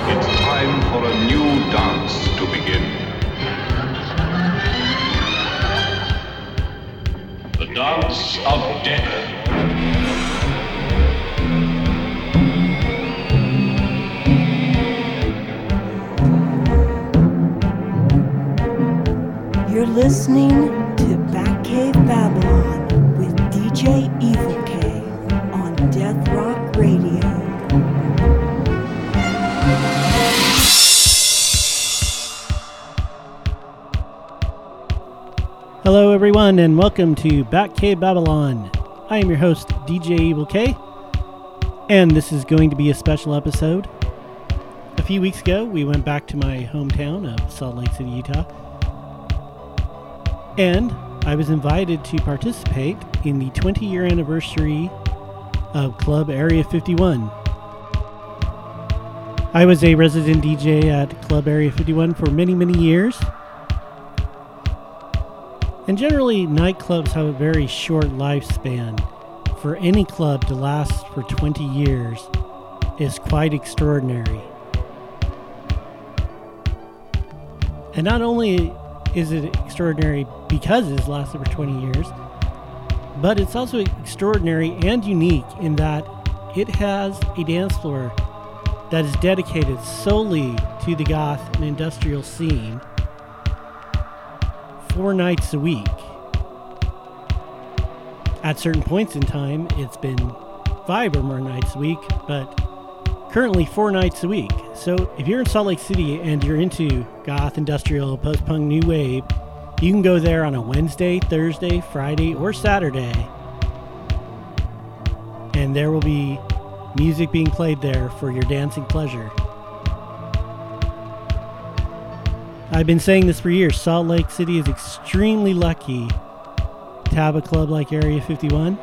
It's time for a new dance to begin. The dance of death. You're listening to Batcave Babylon with DJ Evil K on Death Rock Radio. Hello everyone and welcome to Batcave Babylon. I am your host DJ Evil K, and this is going to be a special episode. A few weeks ago we went back to my hometown of Salt Lake City, Utah, and I was invited to participate in the 20-year anniversary of Club Area 51. I was a resident DJ at Club Area 51 for many, many years. And generally, nightclubs have a very short lifespan. For any club to last for 20 years is quite extraordinary. And not only is it extraordinary because it's lasted for 20 years, but it's also extraordinary and unique in that it has a dance floor that is dedicated solely to the goth and industrial scene 4 nights a week. At certain points in time, it's been 5 or more nights a week, but currently 4 nights a week. So if you're in Salt Lake City and you're into goth, industrial, post-punk, new wave, you can go there on a Wednesday, Thursday, Friday, or Saturday. And there will be music being played there for your dancing pleasure. I've been saying this for years. Salt Lake City is extremely lucky to have a club like Area 51.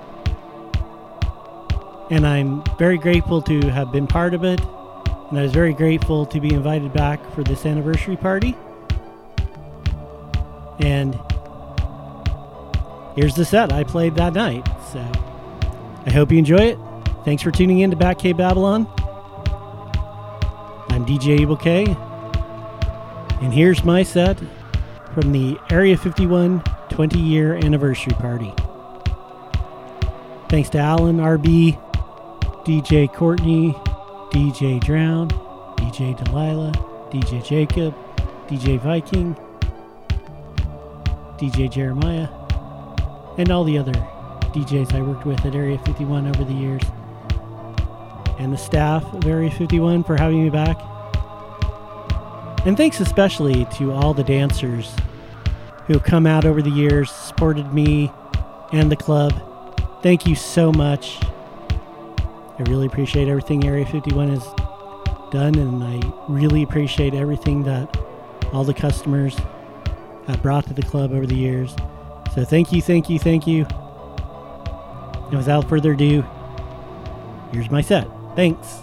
And I'm very grateful to have been part of it. And I was very grateful to be invited back for this anniversary party. And here's the set I played that night. So I hope you enjoy it. Thanks for tuning in to Batcave Babylon. I'm DJ Evil K. And here's my set from the Area 51 20-year anniversary party. Thanks to Alan, RB, DJ Courtney, DJ Drown, DJ Delilah, DJ Jacob, DJ Viking, DJ Jeremiah, and all the other DJs I worked with at Area 51 over the years. And the staff of Area 51 for having me back. And thanks especially to all the dancers who have come out over the years, supported me and the club. Thank you so much. I really appreciate everything Area 51 has done, and I really appreciate everything that all the customers have brought to the club over the years. So thank you, thank you, thank you. And without further ado, here's my set. Thanks.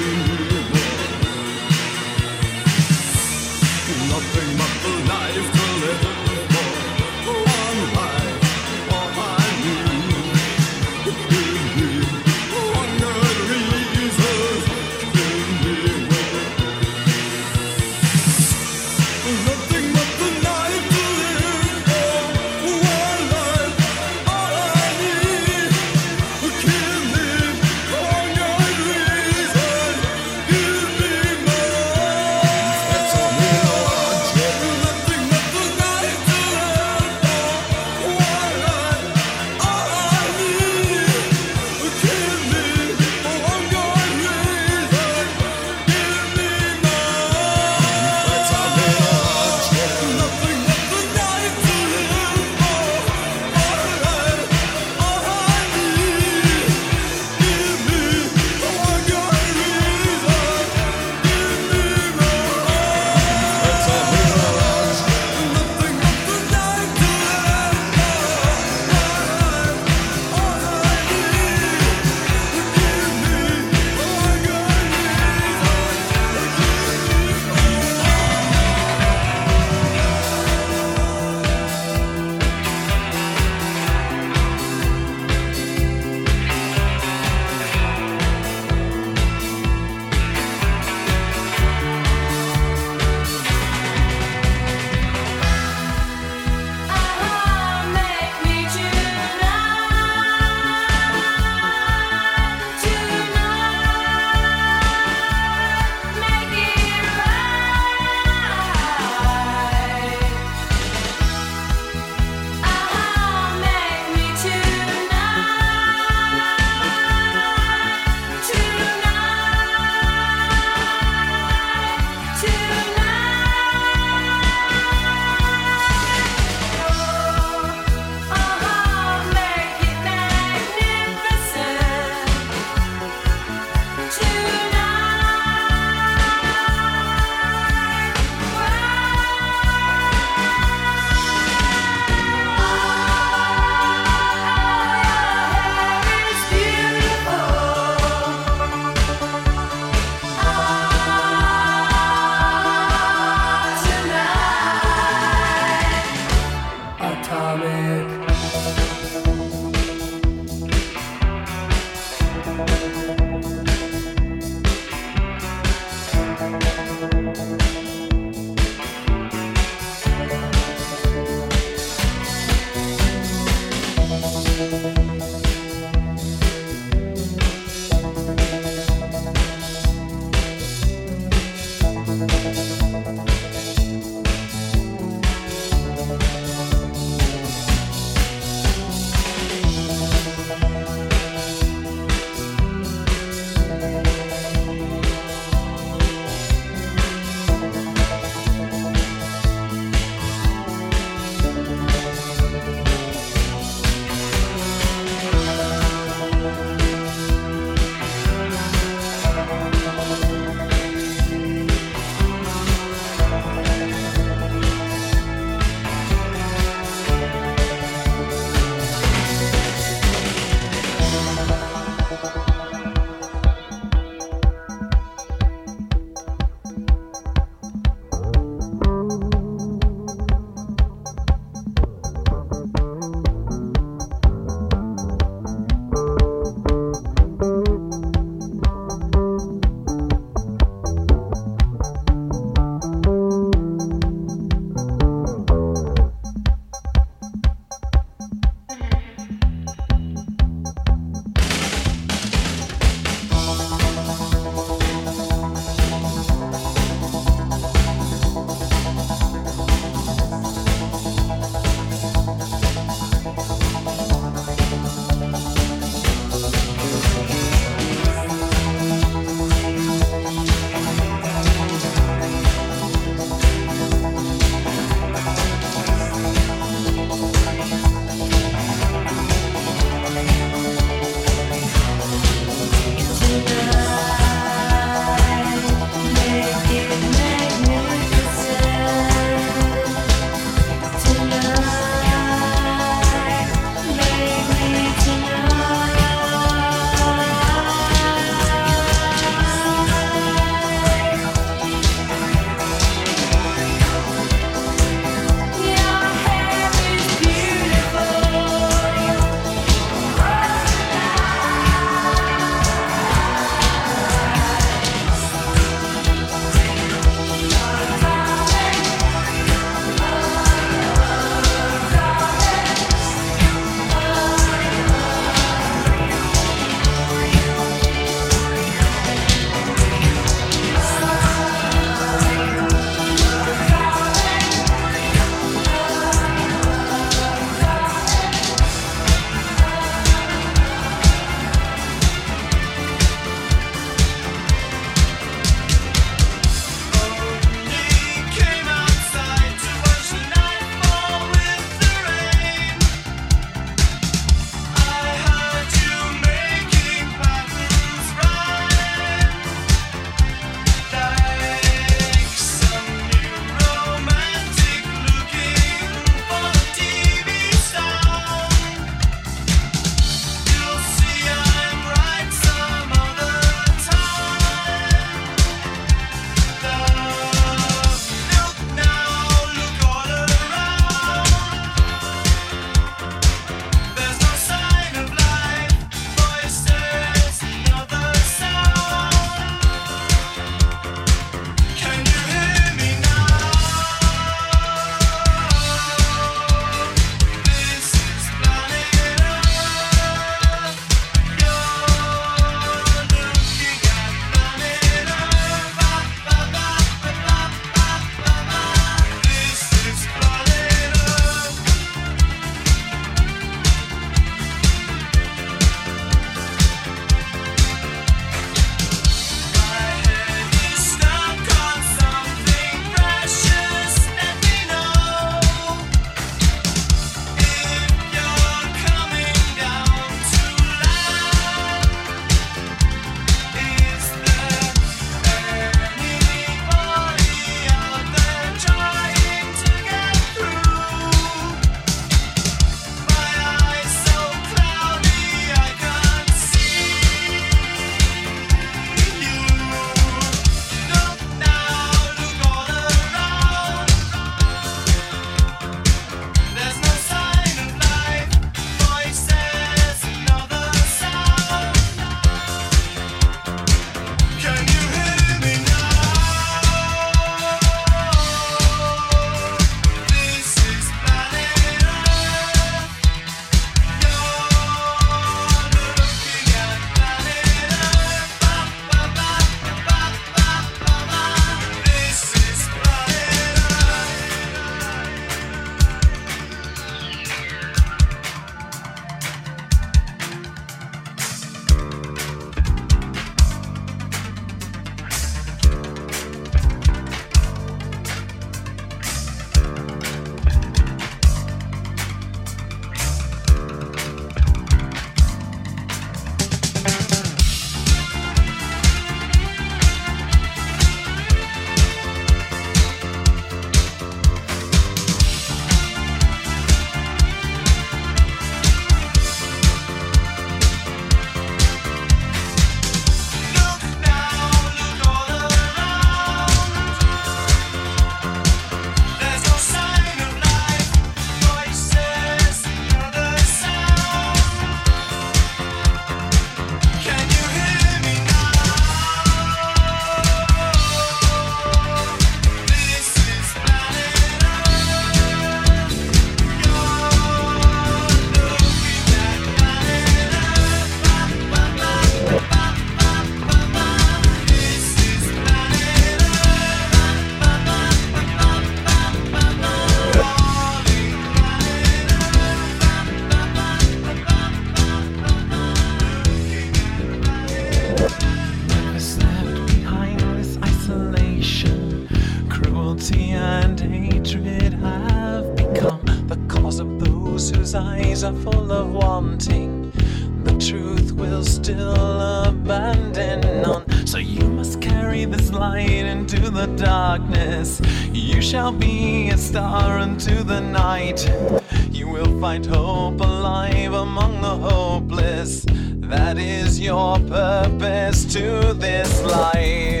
are full of wanting, the truth will still abandon none. So you must carry this light into the darkness. You shall be a star unto the night. You will find hope alive among the hopeless. That is your purpose to this life.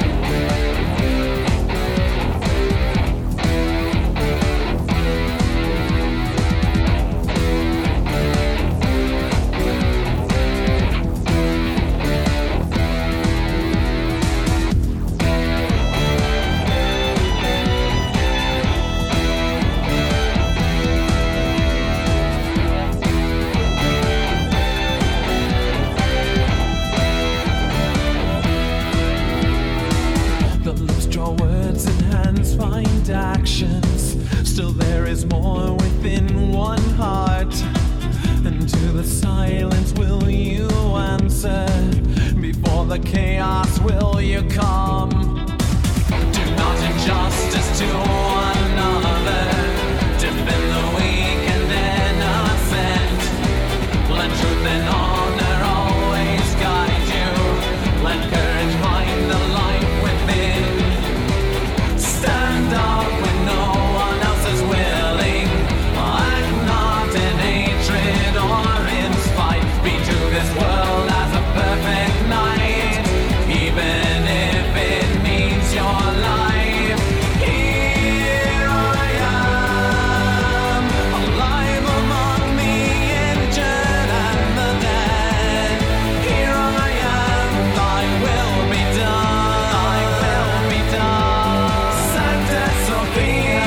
Actions. Still there is more within one heart. And to the silence will you answer? Before the chaos will you come? Do not injustice to one another. Defend the weak and innocent. Let truth and honor always guide you. Let courage find the light within. Stand up when no one else is willing. Act not in hatred or in spite. Be to this world as a perfect night, even if it means your life. Here I am, alive among the injured and the dead. Here I am, thy will be done, thy will be done. Sancta Sophia,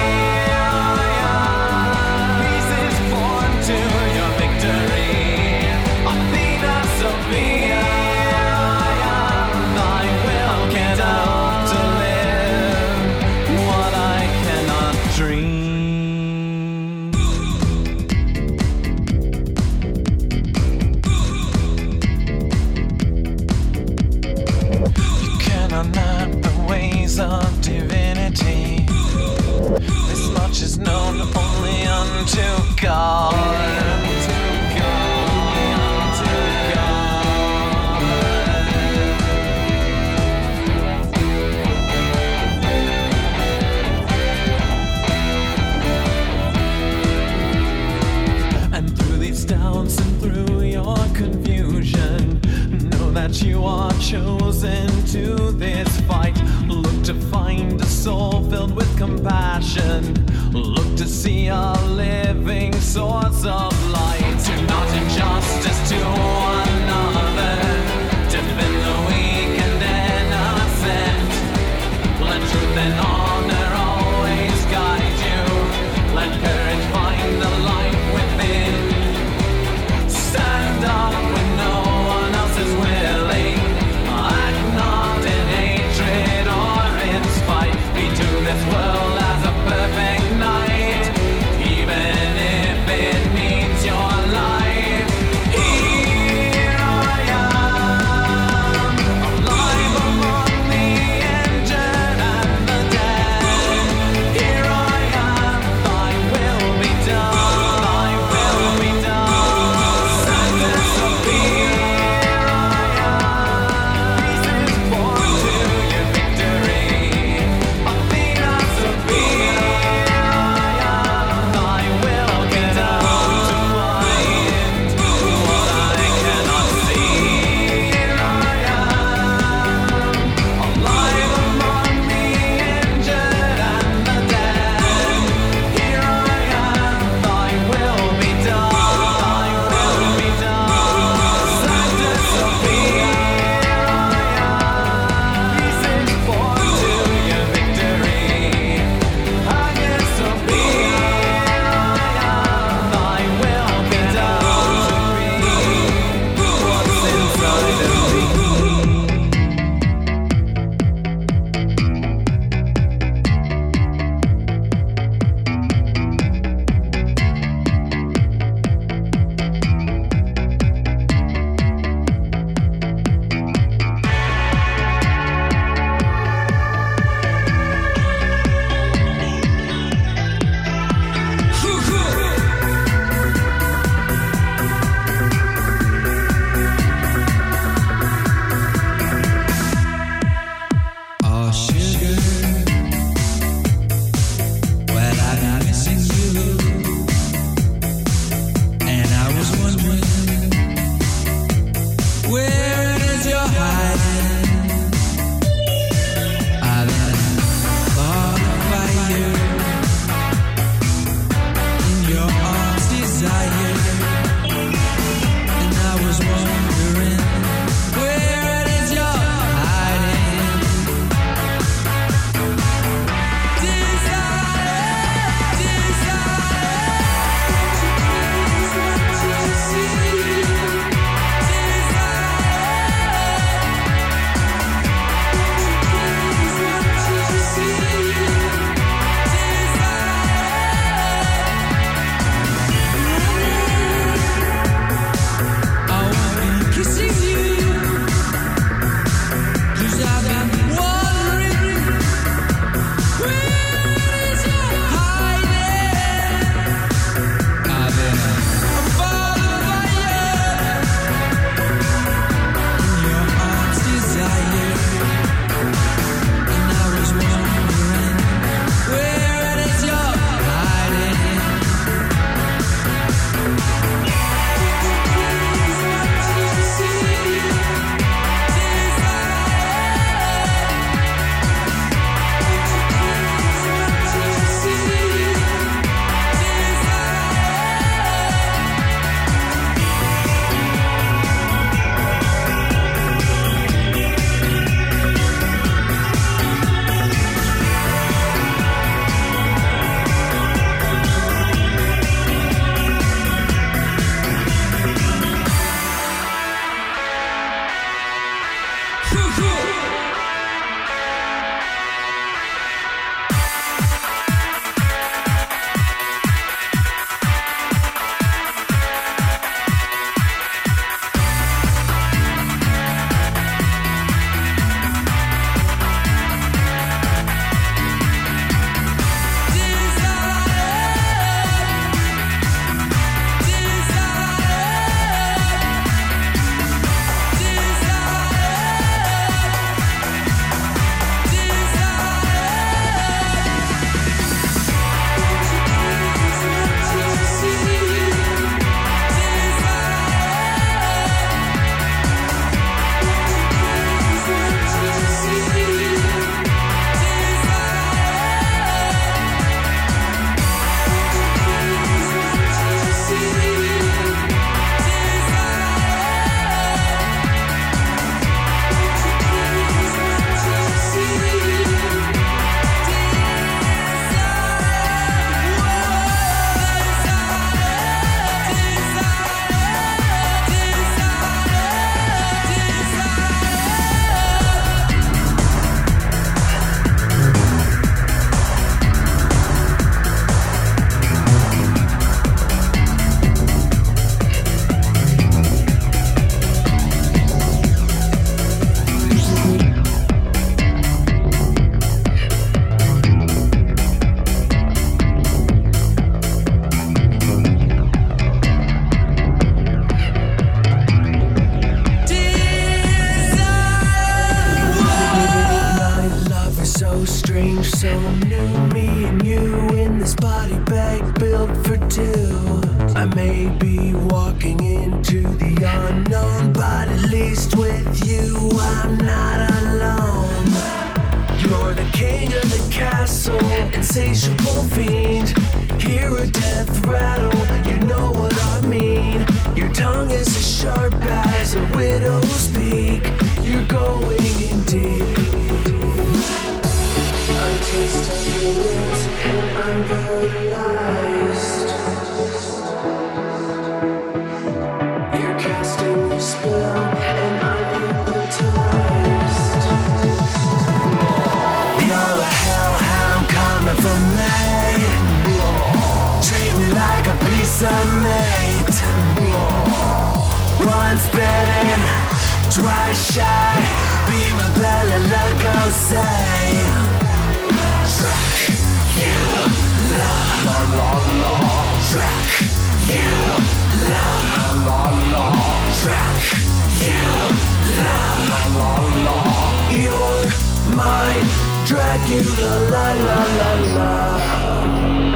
peace is born to your victory. Athena Sophia, thy will can help to live what I cannot dream. You cannot map the ways of divinity. This much is known only unto God. Unto God. And through these doubts and through your confusion, know that you are chosen to this fight. Look to find a soul filled with compassion. Look to see a living source of light. Do not injustice to one another. Defend the weak and innocent. Let truth and honor always guide you. Let courage find the light within. Stand up when no one else is willing. Act not in hatred or in spite. Be to this world as a perfect night, even if it means your insatiable fiend. Hear a death rattle, you know what I mean. Your tongue is as sharp as a widow's beak. You're going in deep. I taste of your lips and I'm paralyzed. You're casting a spell and I'm hypnotized. You're a hellhound coming for me. Treat me like a piece of meat. Once bitten, twice shy. Be my belly, let go, say. Track you love, la la la. Track you love, la la la. Track you love, la la la. You're mine, Dracula, la la la la.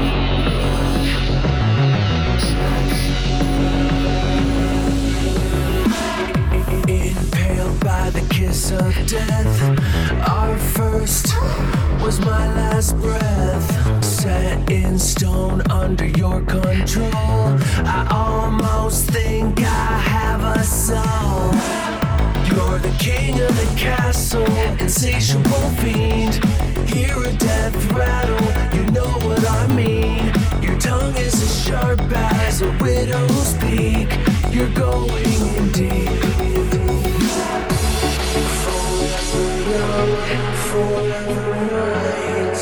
Impaled by the kiss of death. Our first was my last breath. Set in stone under your control. I almost think I have a soul. You're the king of the castle, insatiable fiend. Hear a death rattle, you know what I mean. Your tongue is as sharp as a widow's beak. You're going in deep. Forever young, forever right.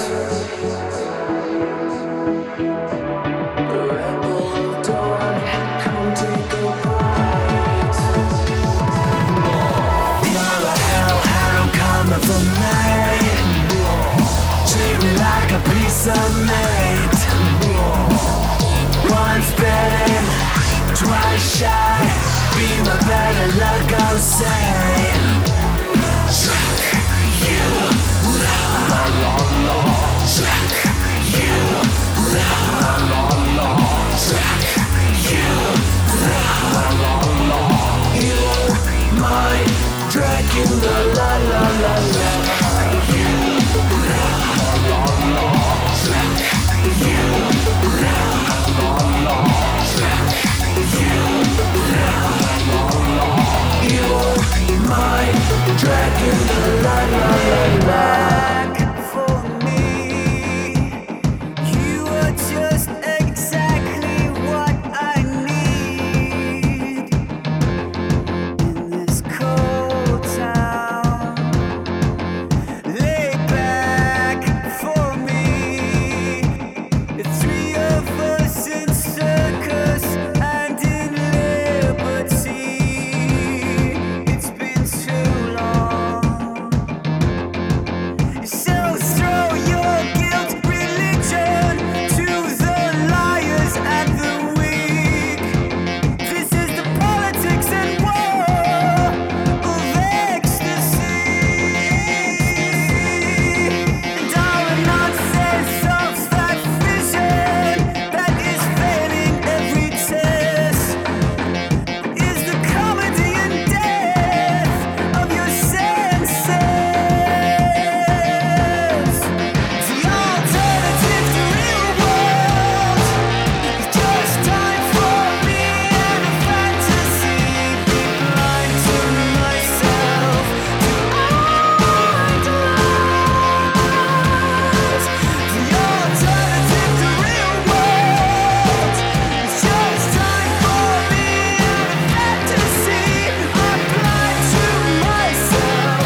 The rebel of dawn, come take a bite. You're a hellhound coming for me. Treat me like a piece of meat. Once bitten, twice shy. Be my better luck, go say. Track you love, la la la. Track you love, la la la. Track you love, la la la. You're mine, Dracula, la la la la. You love, la la la. Track you love, la la la. Track you love, la la la. You're mine, Dracula, la la la la. For me, you are just exactly what I need in this cold town. Lay back for me, the three of us in circus and in liberty. It's been too long. So throw your guilt, religion to the liars and the weak. This is the politics and war of ecstasy. And all the nonsense of that vision that is failing every test is the comedy and death of your senses. The alternative to real world is just time for me and a fantasy. Be blind to myself, to idolize. The alternative to real world is just time for me and a fantasy. I'm blind to myself,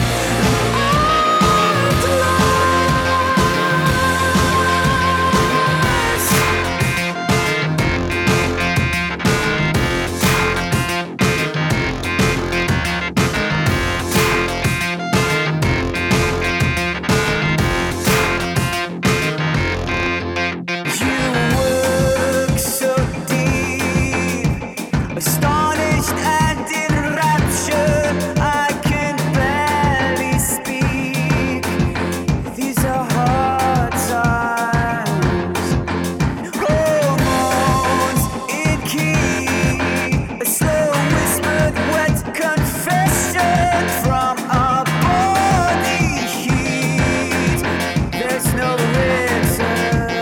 you work so deep, astonished and enraptured. I can barely speak. These are hard times. Hormones in key, a slow whispered wet confession from a body heat. There's no return.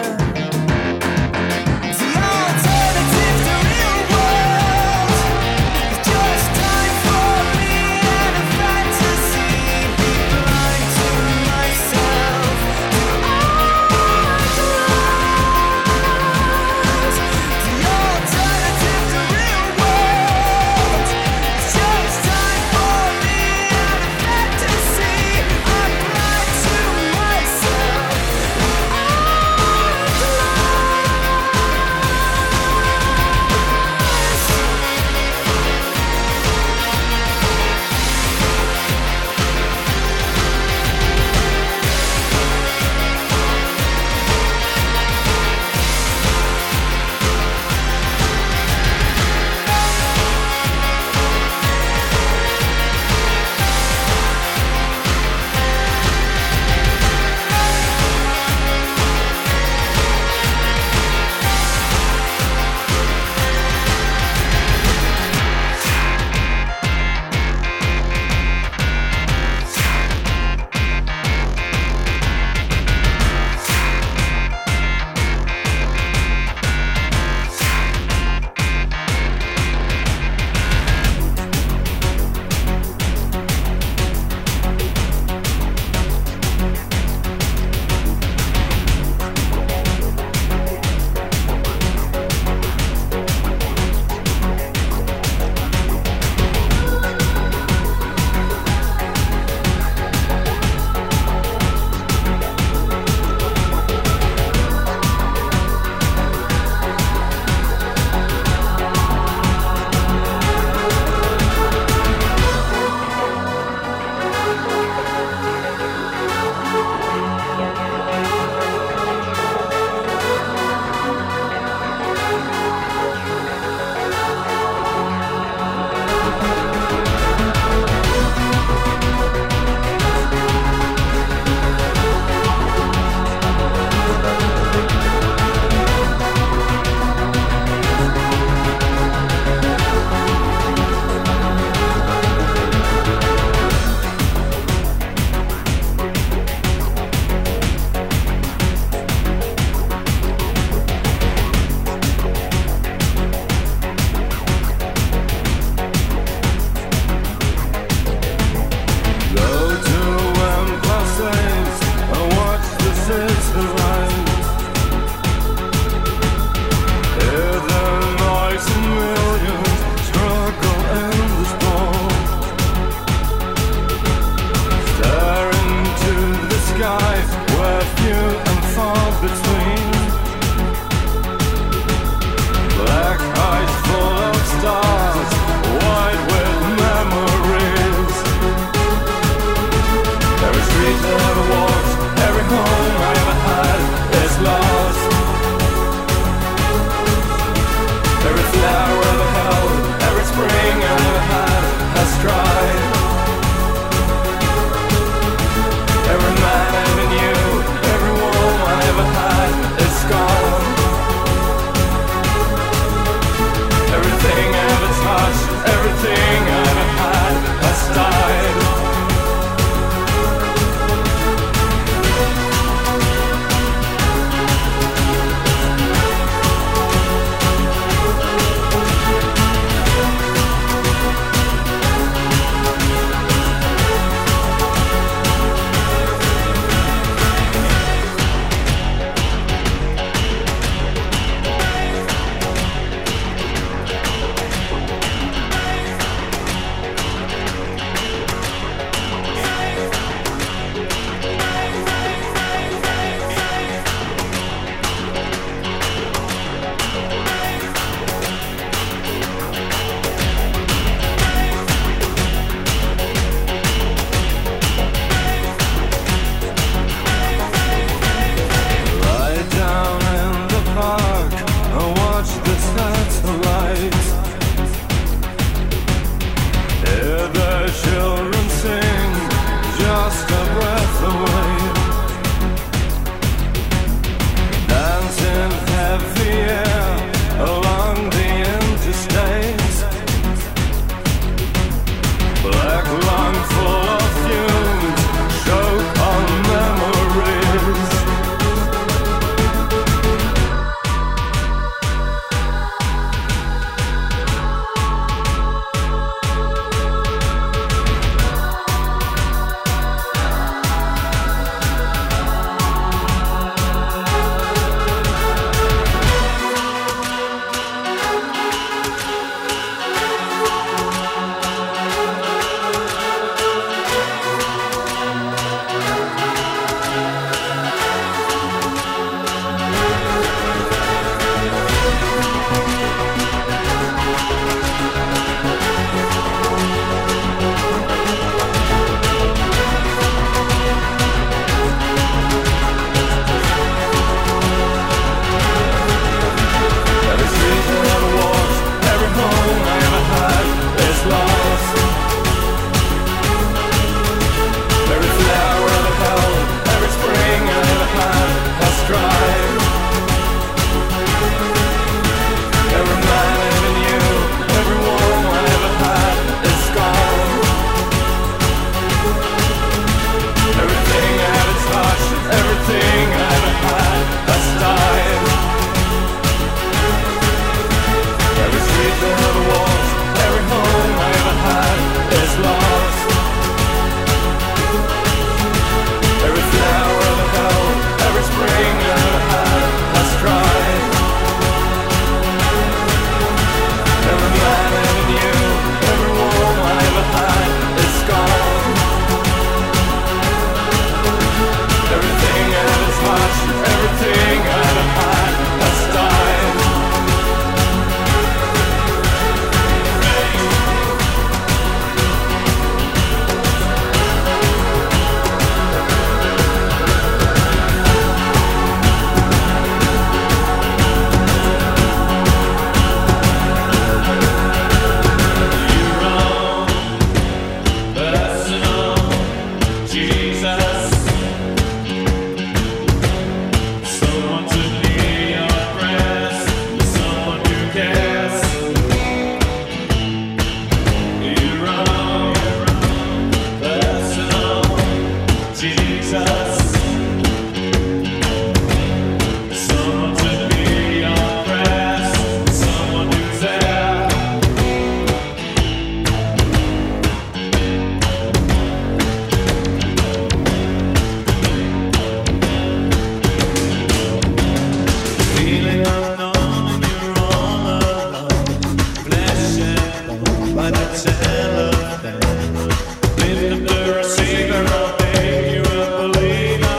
like a telephone. Lift up the receiver, I'll make you a believer.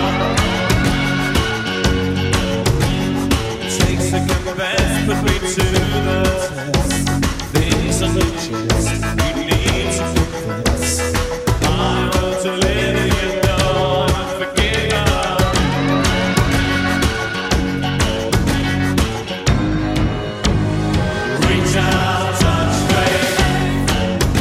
Takes a confess, put me to the test. Things on the chest, you need to confess. I want to live in your dawn and forgive her. Reach out, touch faith.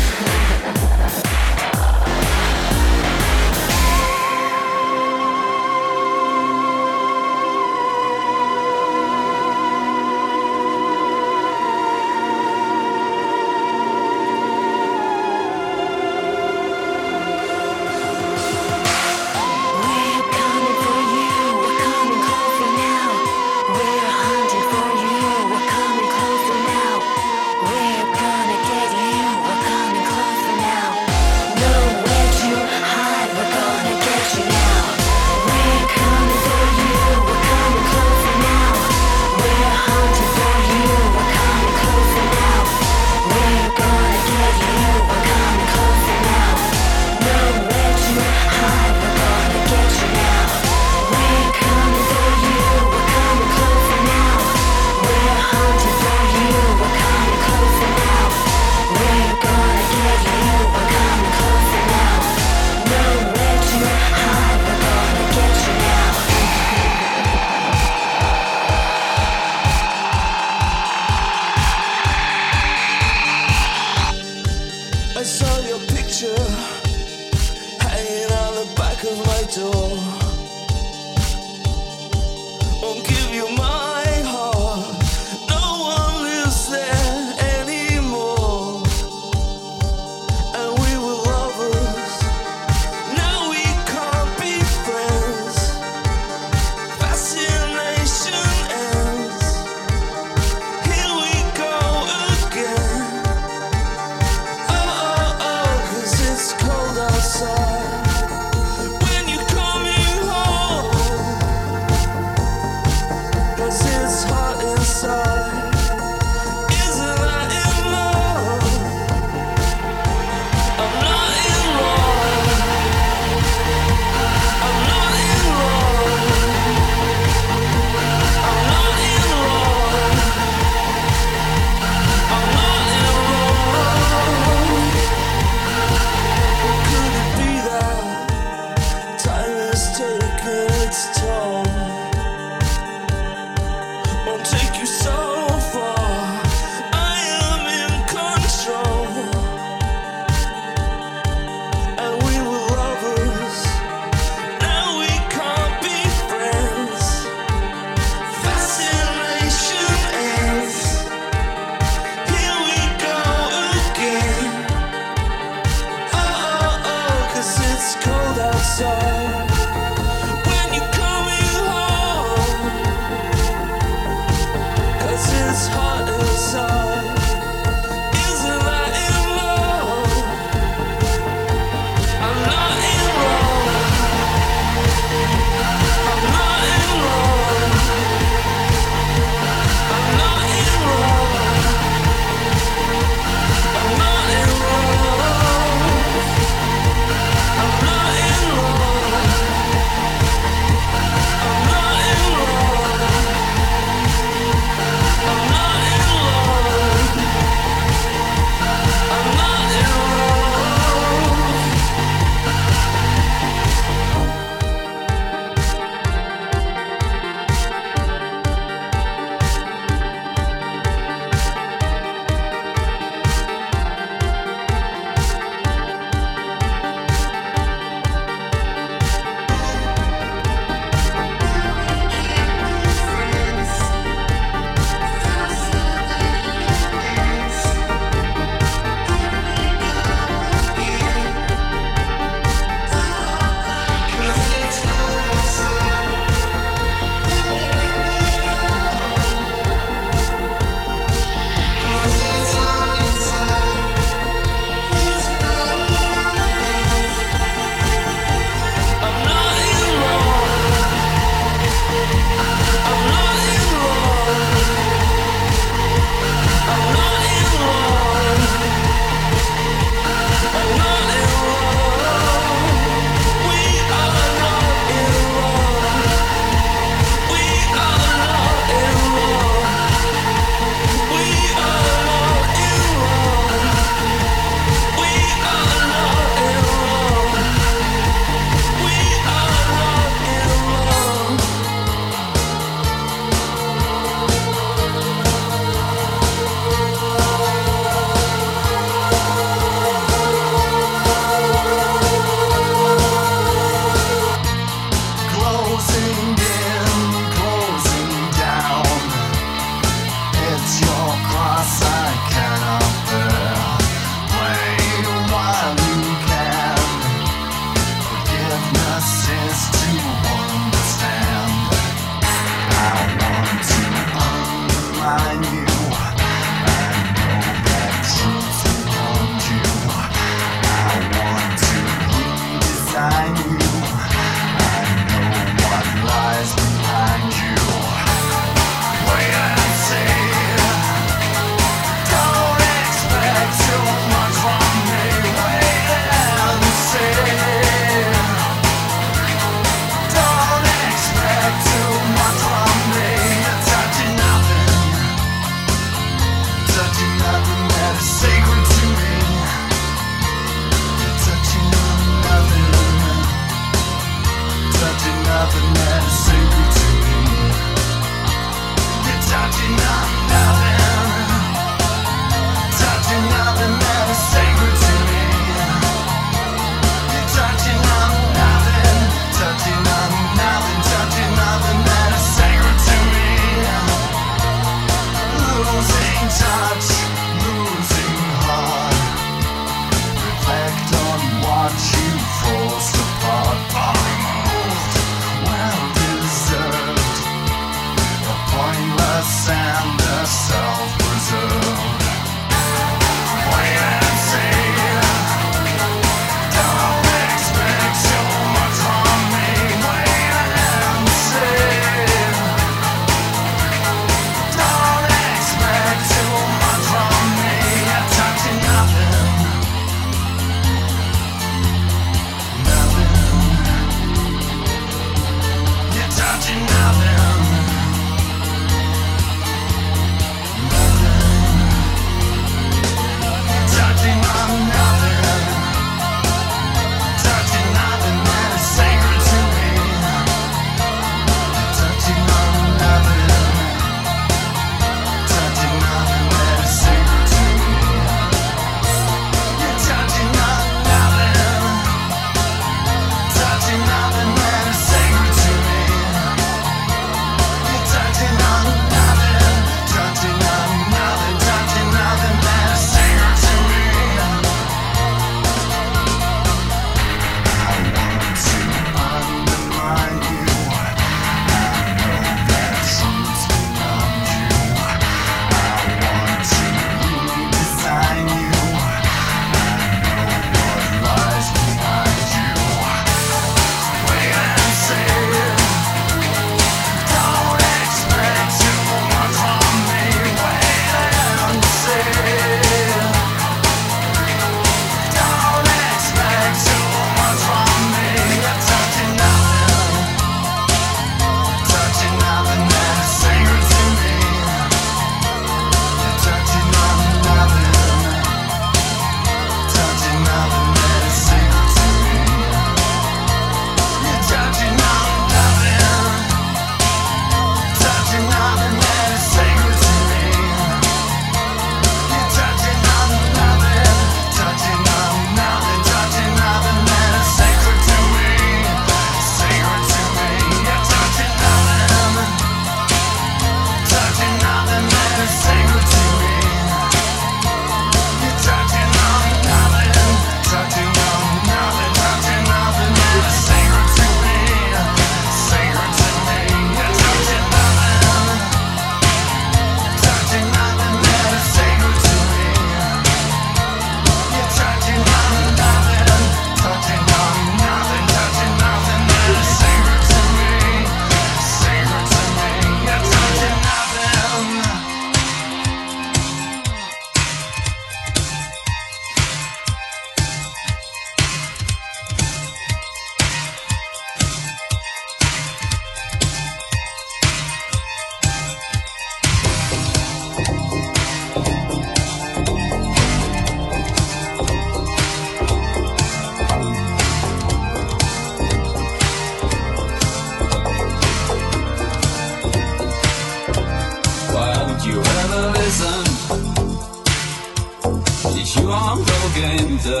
who I'm talking to.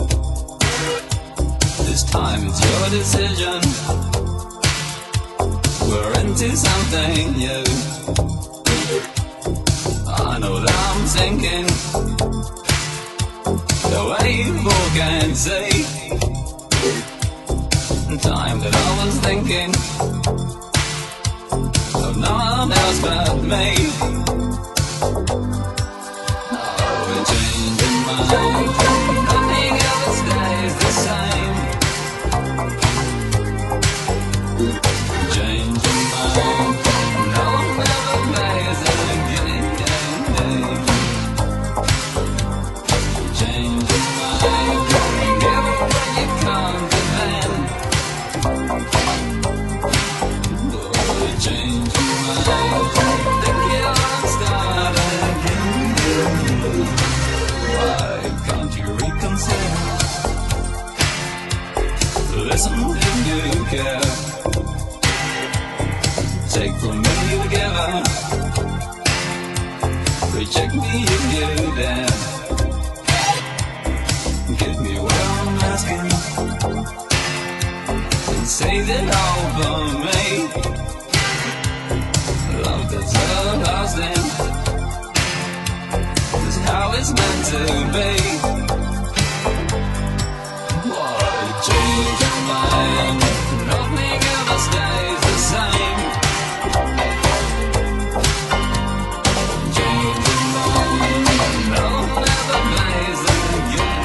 This time it's your decision. We're into something new. I know that I'm thinking the way you walk and see. The time that I was thinking of no one else but me. Oh, we're changing minds. Nothing ever stays the same. Changing minds. No one ever plays again. Changing minds. Give up when you come to man. Oh, we're changing minds. Think it all start again. Why can't you reconsider? Listen if you care. Take from me together. Reject me if you dare. Give me what I'm asking. And save it all for me. Love that's everlasting. This is how it's meant to be. Why change your mind? Nothing ever stays the same. Change your mind. No one ever plays again.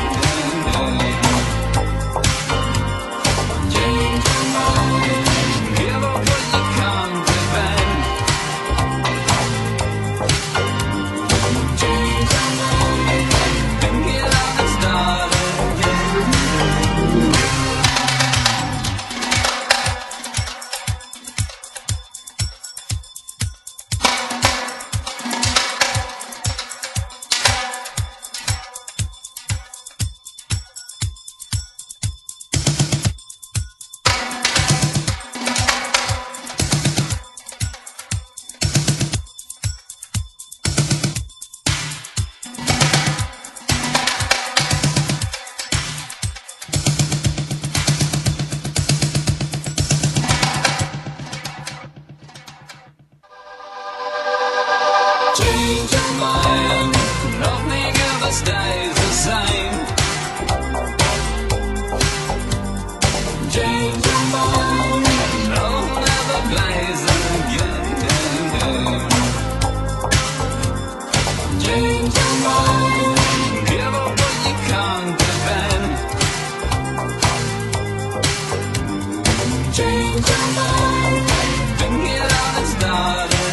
Change your mind. Give up when you come to bed. Change your mind. Think it out and start again. Change your mind. Nothing ever stays the same. Change your mind. No one ever plays again. Change your mind. Give up when you come to bed. Change your mind. Think it out and start again.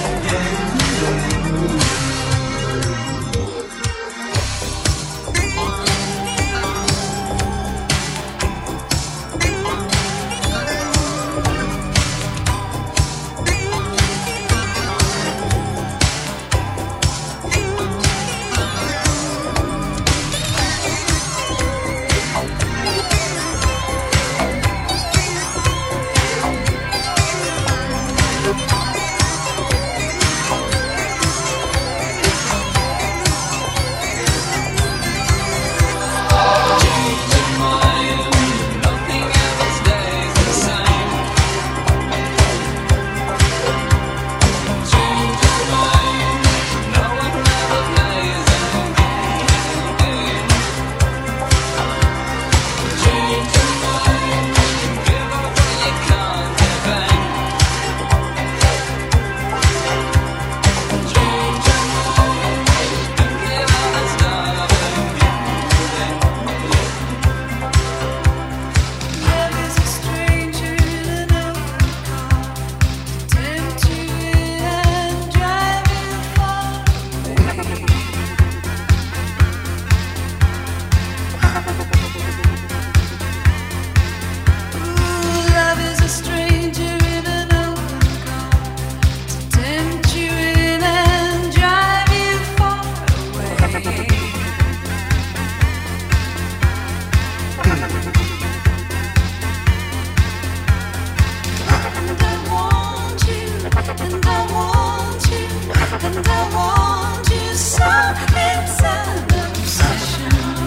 And I want you so, it's an obsession.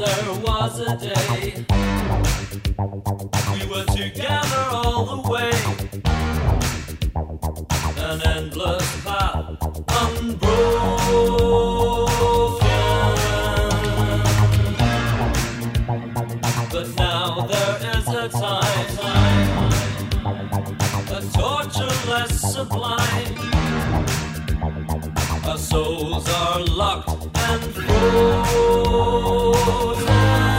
there was a day we were together all the way. An endless path unbroken. But now there is a time, a torture less sublime. Our souls are locked and frozen.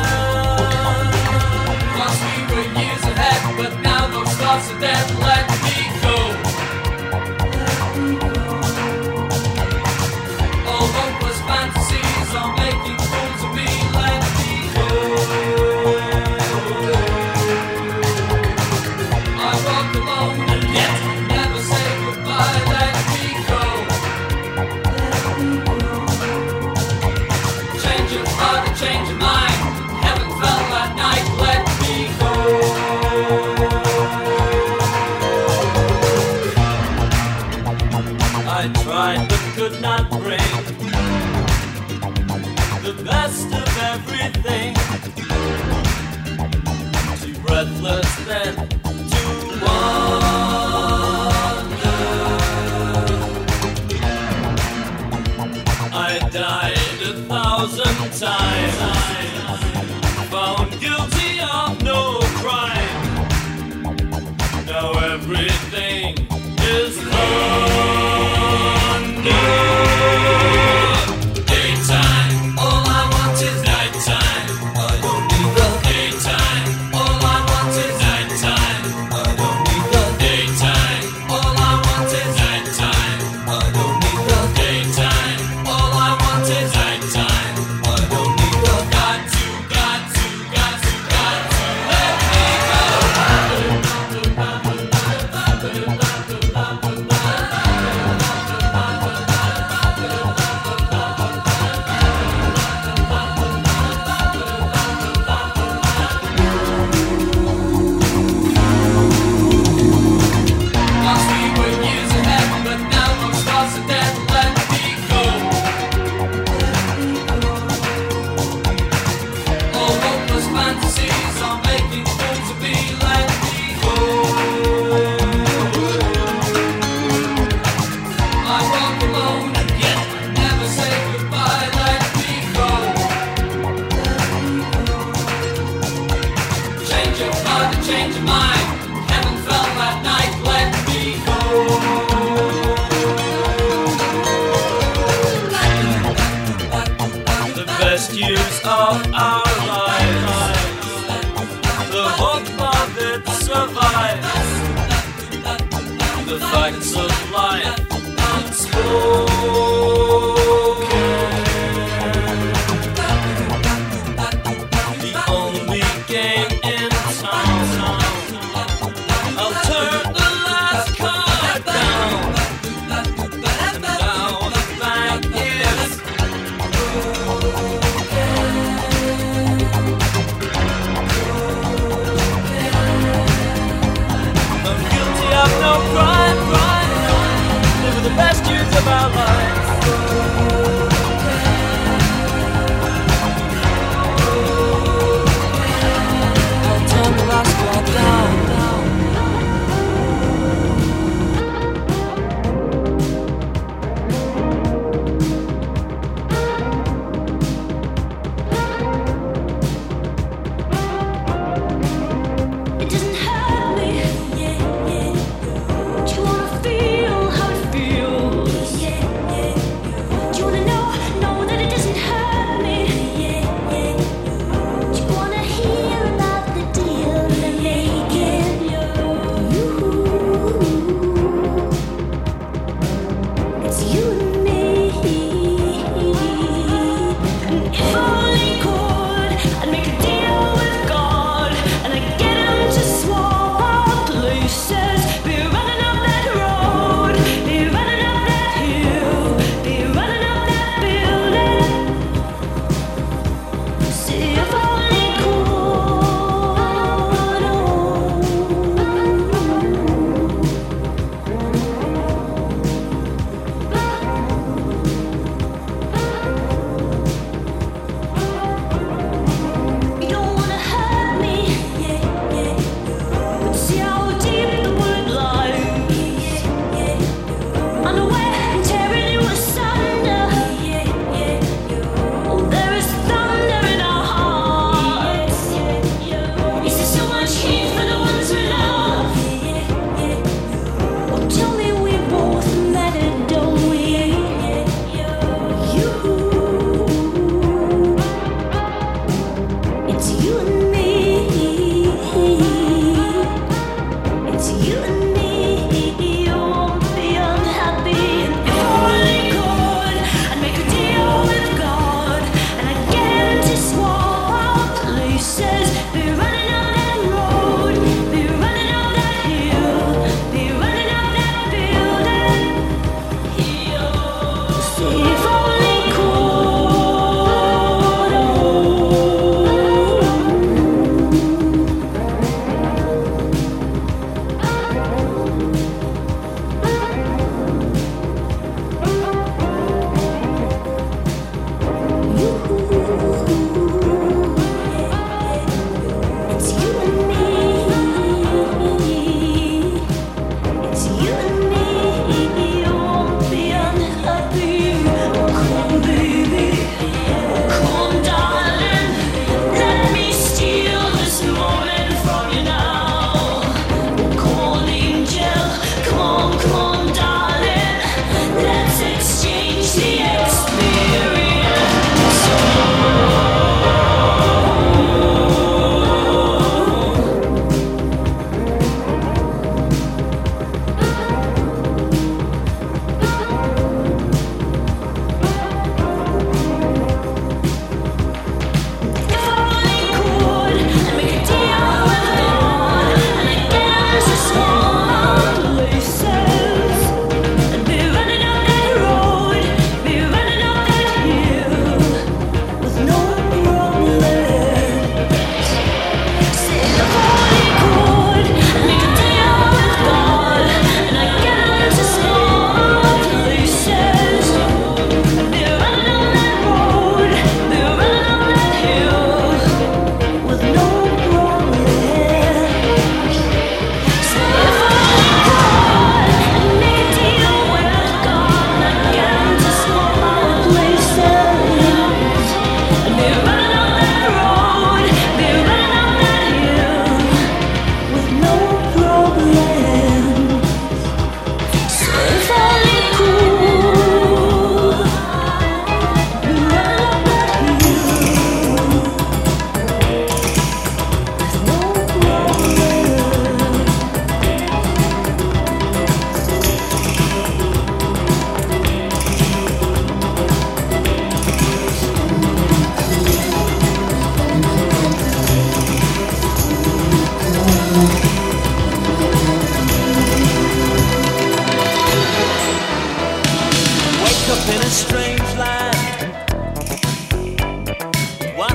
Once we were years ahead, but now those thoughts are dead. Let me go. All hopeless fantasies are making fools of me. Let me go. I walk alone and yet never say goodbye. Let me go. Change your heart and change your mind. Heaven fell that night. Let me go. I tried but could not bring the best of everything. Too breathless then to wonder. I died 1,000 times, found guilty of no crime. Now everything is thunder. Daytime, all I want is nighttime. I don't need the daytime. All I want is nighttime. I don't need the daytime. All I want is nighttime. I don't need the daytime. All I want is nighttime. I don't need the got to let me go. Once we were years ahead, but now those thoughts are dead. Let me go. All hopeless fantasies are making fools of me. Let me go. I walk alone and yet never say goodbye. Let me go. Change your heart and change your mind. Heaven fell that night. Let me go. The best years of our lives, the hope of it survives. The facts of life unspoken. The only game in town. I'll turn the last card down. Now the bank is I'm guilty of no crime, no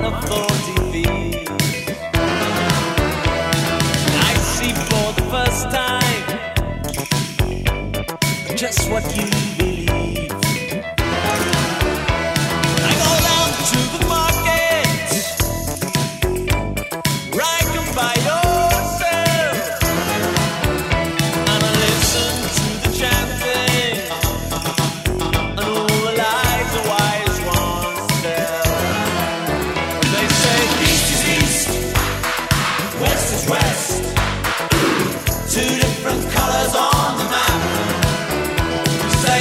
line of 40 feet. I see for the first time just what you believe. I go down to the market, right down by yourself, and I listen to the chanting and all the lies the wise ones tell. They say east is east, west is west, two different colors on the map.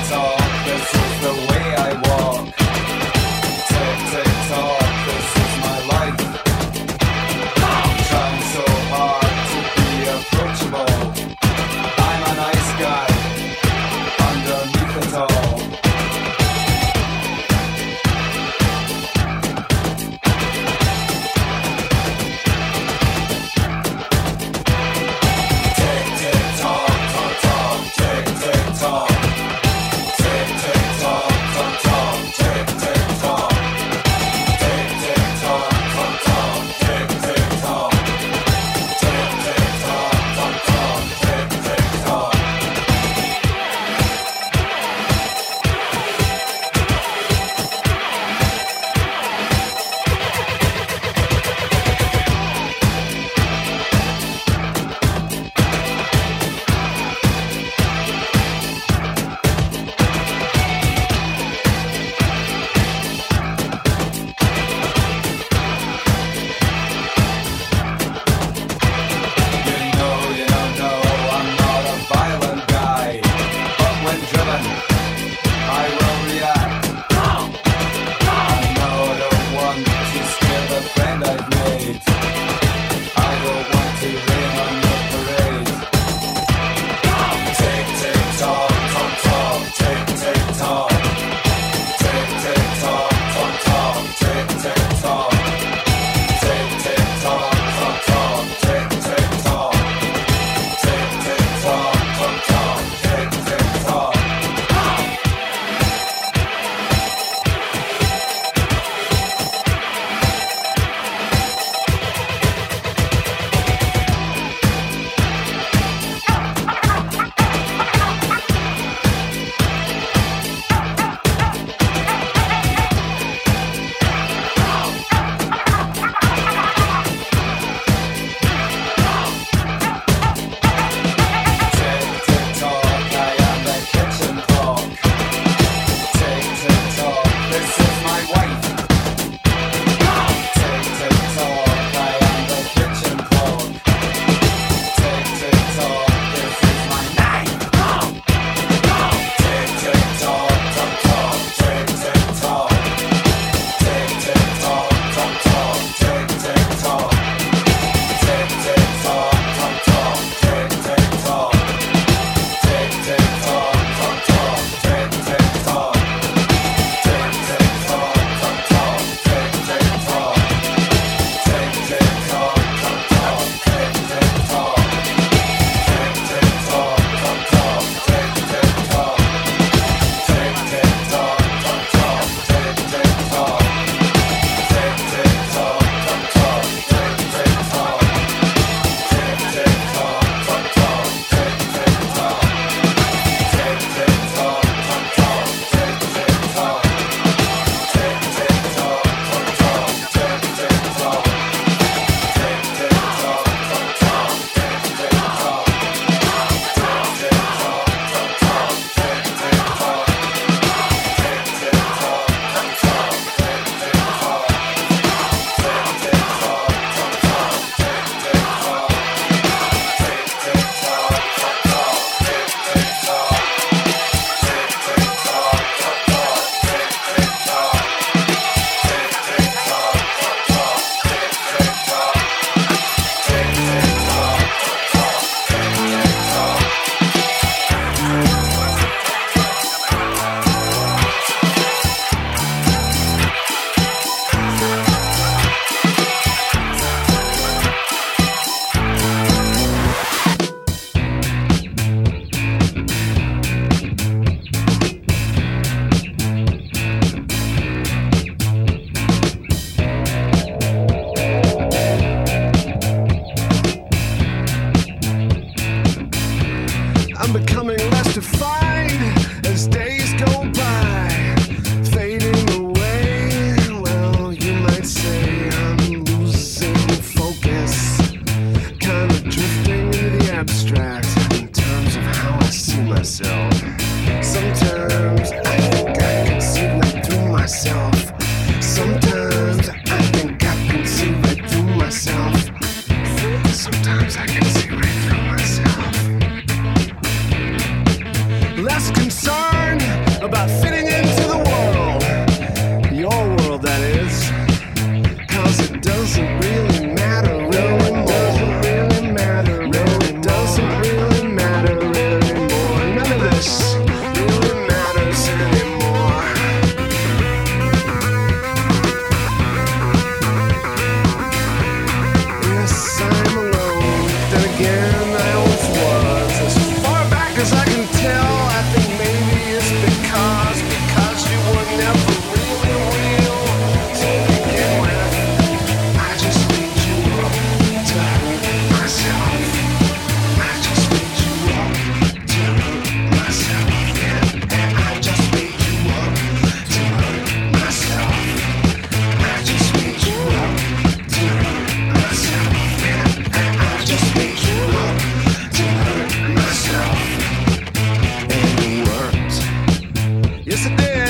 tock, this is the way I walk. Tick, tick, tock, this is my life. Trying so hard to be approachable. I'm a nice guy underneath it all. Tick, tick, tock, tock, tock, tick, tick, tock. Tick,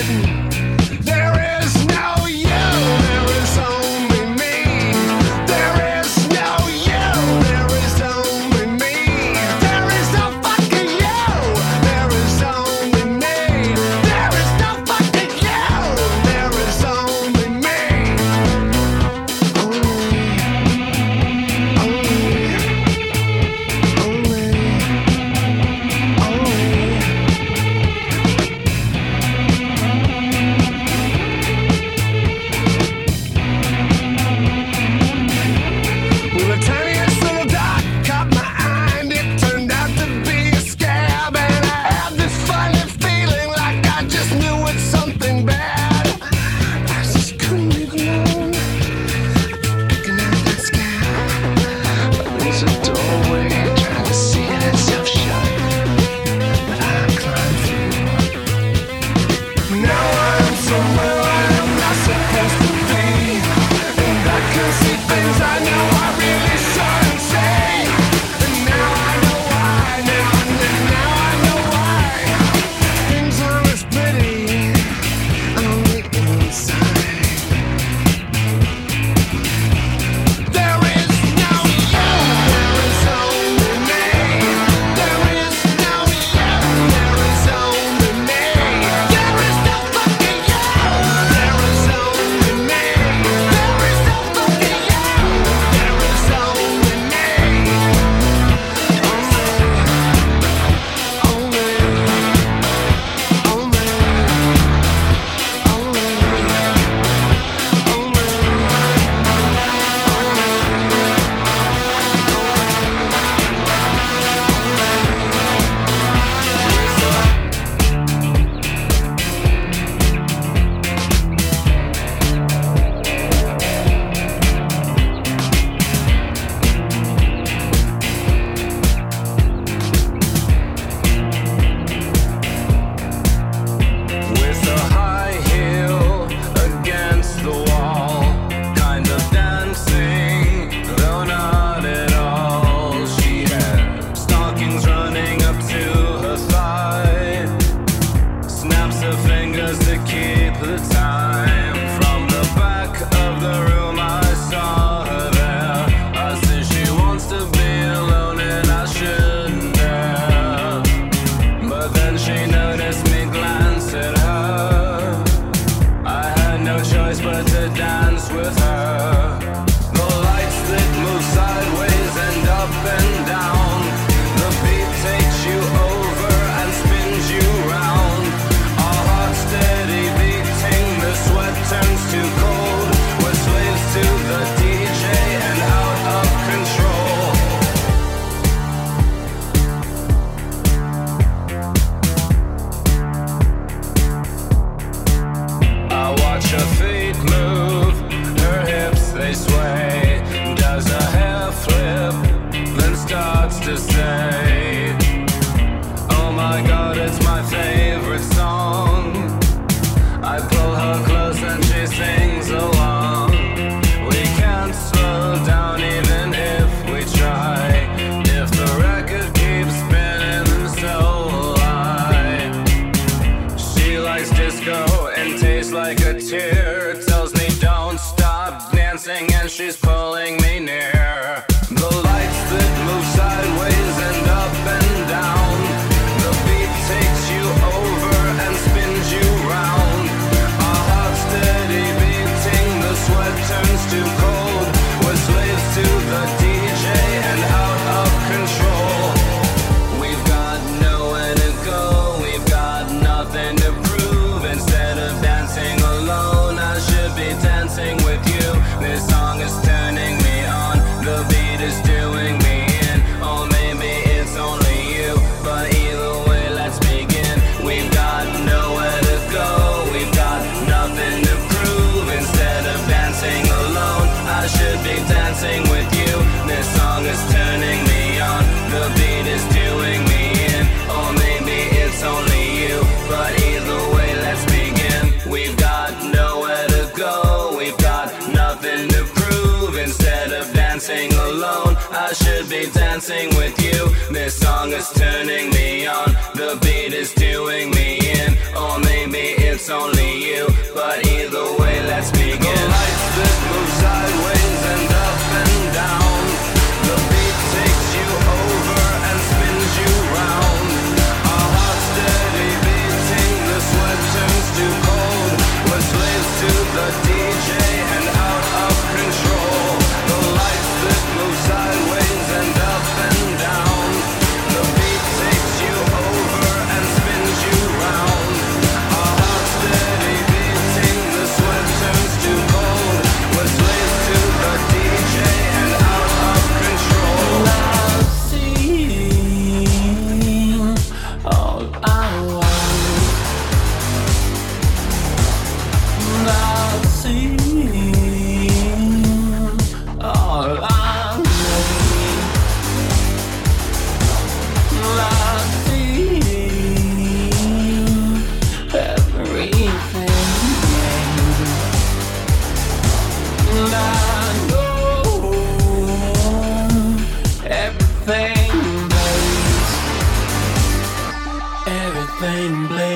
She's pulling me near. The lights that move sideways and up and down. The beat takes you over and spins you round. Our hearts steady beating, the sweat turns to cold. We're slaves to the DJ and out of control. We've got nowhere to go, we've got nothing to prove. Instead of dancing alone, I should be dancing with you. This song is turning me on, the beat is doing me in. Or maybe it's only you, but either way, let's begin. We've got nowhere to go, we've got nothing to prove. Instead of dancing alone, I should be dancing with you. This song is turning me on, the beat is doing me in. Or maybe it's only you, but either way, let's begin. We've got nowhere to go, we've got nothing to prove. Instead of dancing alone, I should be dancing with you. This song is turning me on, the beat is doing me in. Or maybe it's only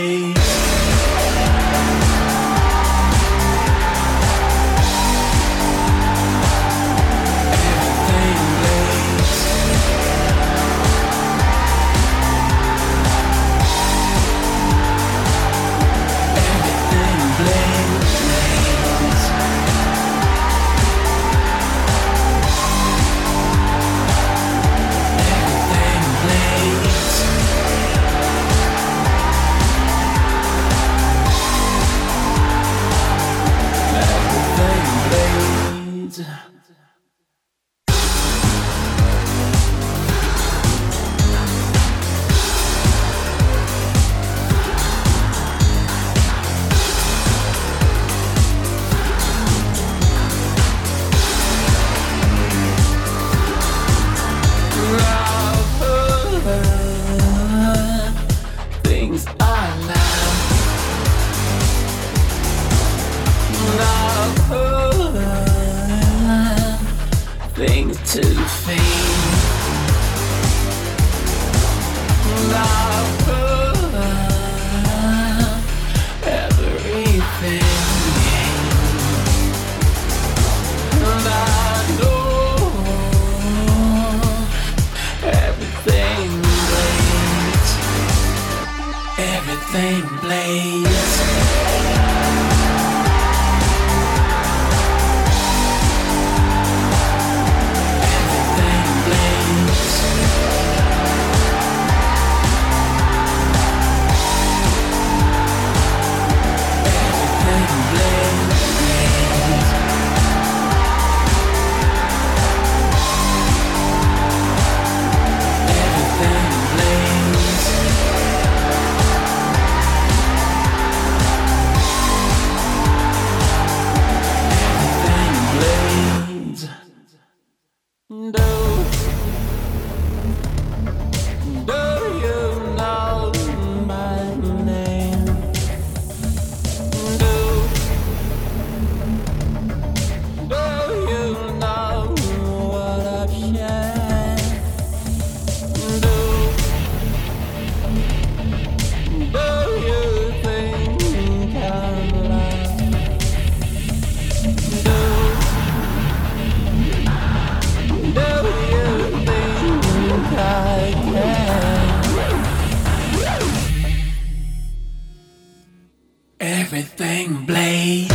Everything blades.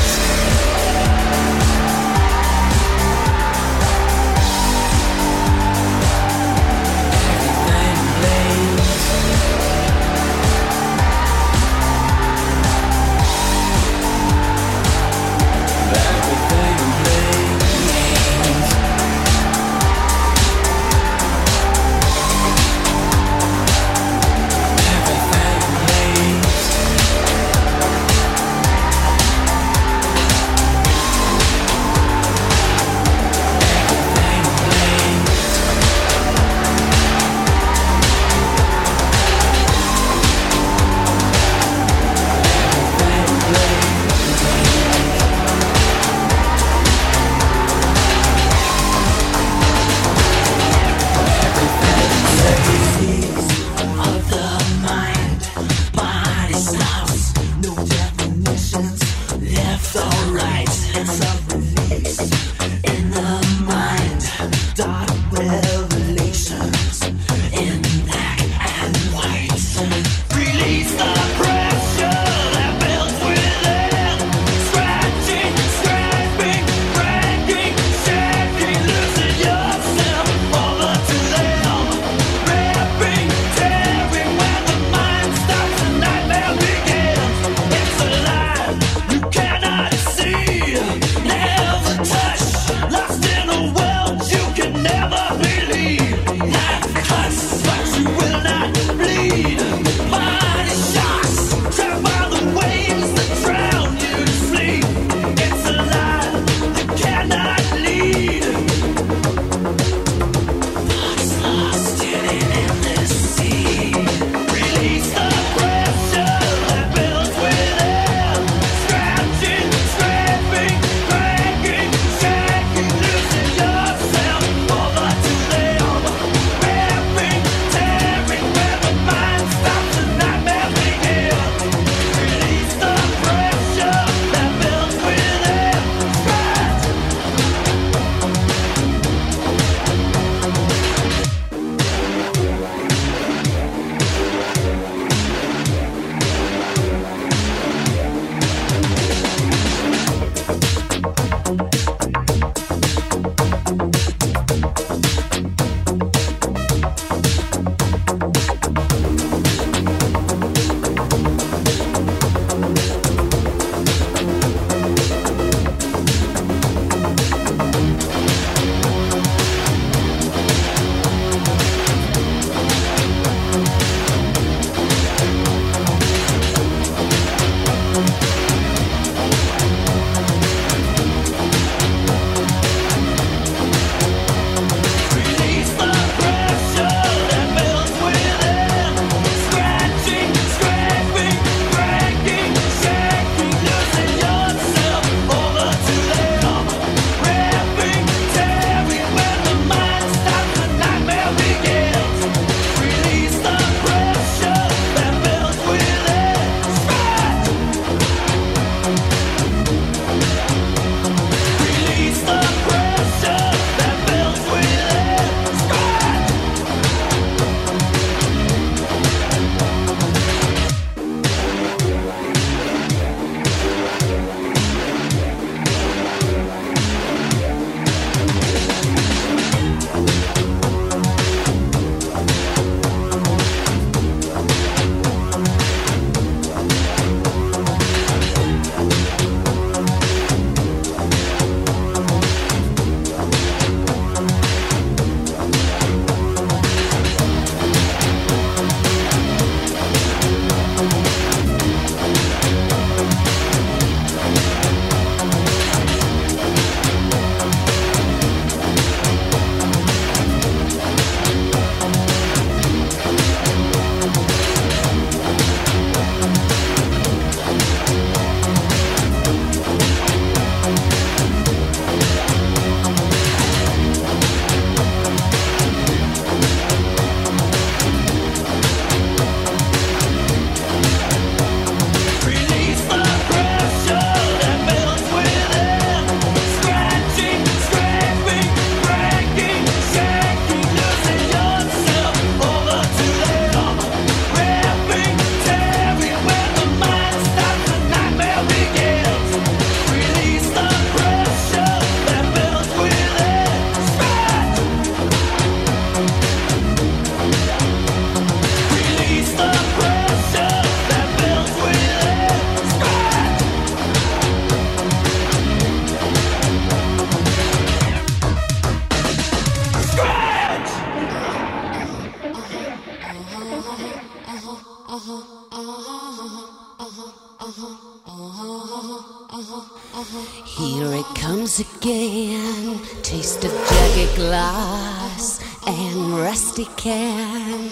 Here it comes again, taste of jagged glass and rusty can.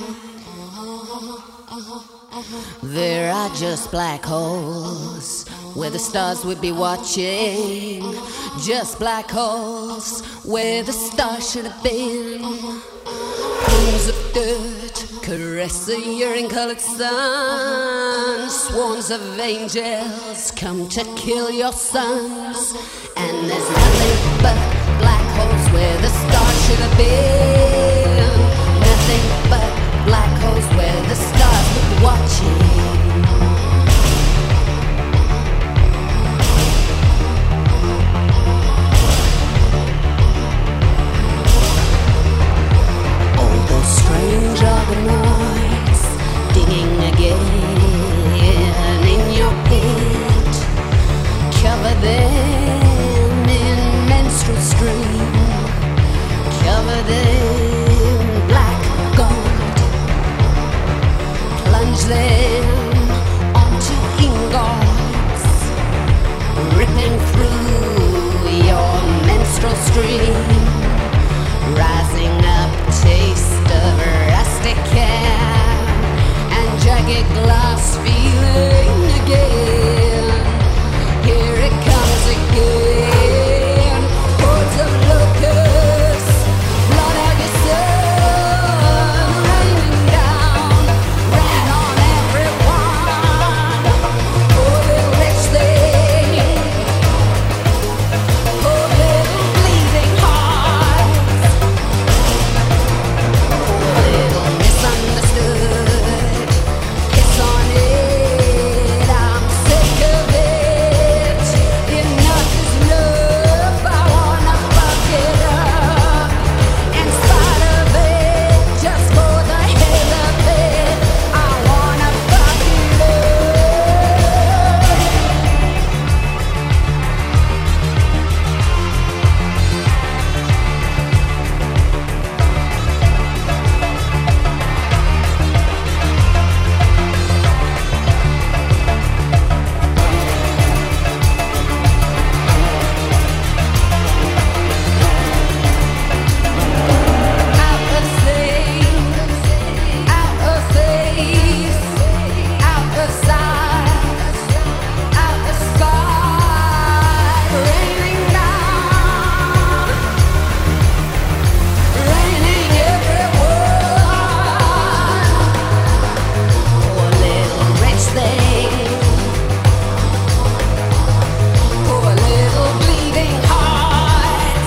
There are just black holes where the stars would be watching. Just black holes where the stars should have been. Pools of dirt caress the urine-colored sun. Swarms of angels come to kill your sons. And there's nothing but black holes where the stars should have been. Nothing but black holes where the stars would be watching. Strange organoids digging again in your pit. Cover them in menstrual stream. Cover them in black gold. Plunge them onto ingots, ripping through your menstrual stream. Rising up, taste of rustic can and jagged glass feeling again. Here it comes again. Hordes of locusts, blood out your sun, raining down, rain on everyone. Poor little rich thing, poor little bleeding heart. Little misunderstood, kiss on it, I'm sick of it. Enough is enough, I wanna fuck it up. In spite of it, just for the hell of it, I wanna fuck it up. Out of things, out of face, out of sight, out of sight, raining down, raining everywhere. Poor little rich thing, poor little bleeding hearts.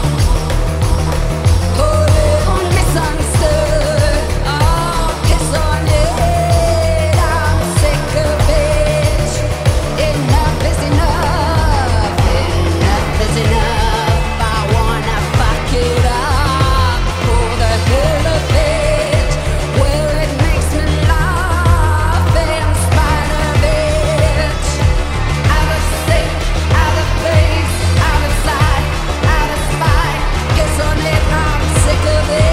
Poor little misunderstood, oh, piss on it, I'm sick of it. Enough is enough, enough is enough, I wanna fuck it up for the hell of it. Well, it makes me laugh in spite of it. Out of sight, out of face, out of sight, out of spite. Guess on it, I'm sick of it.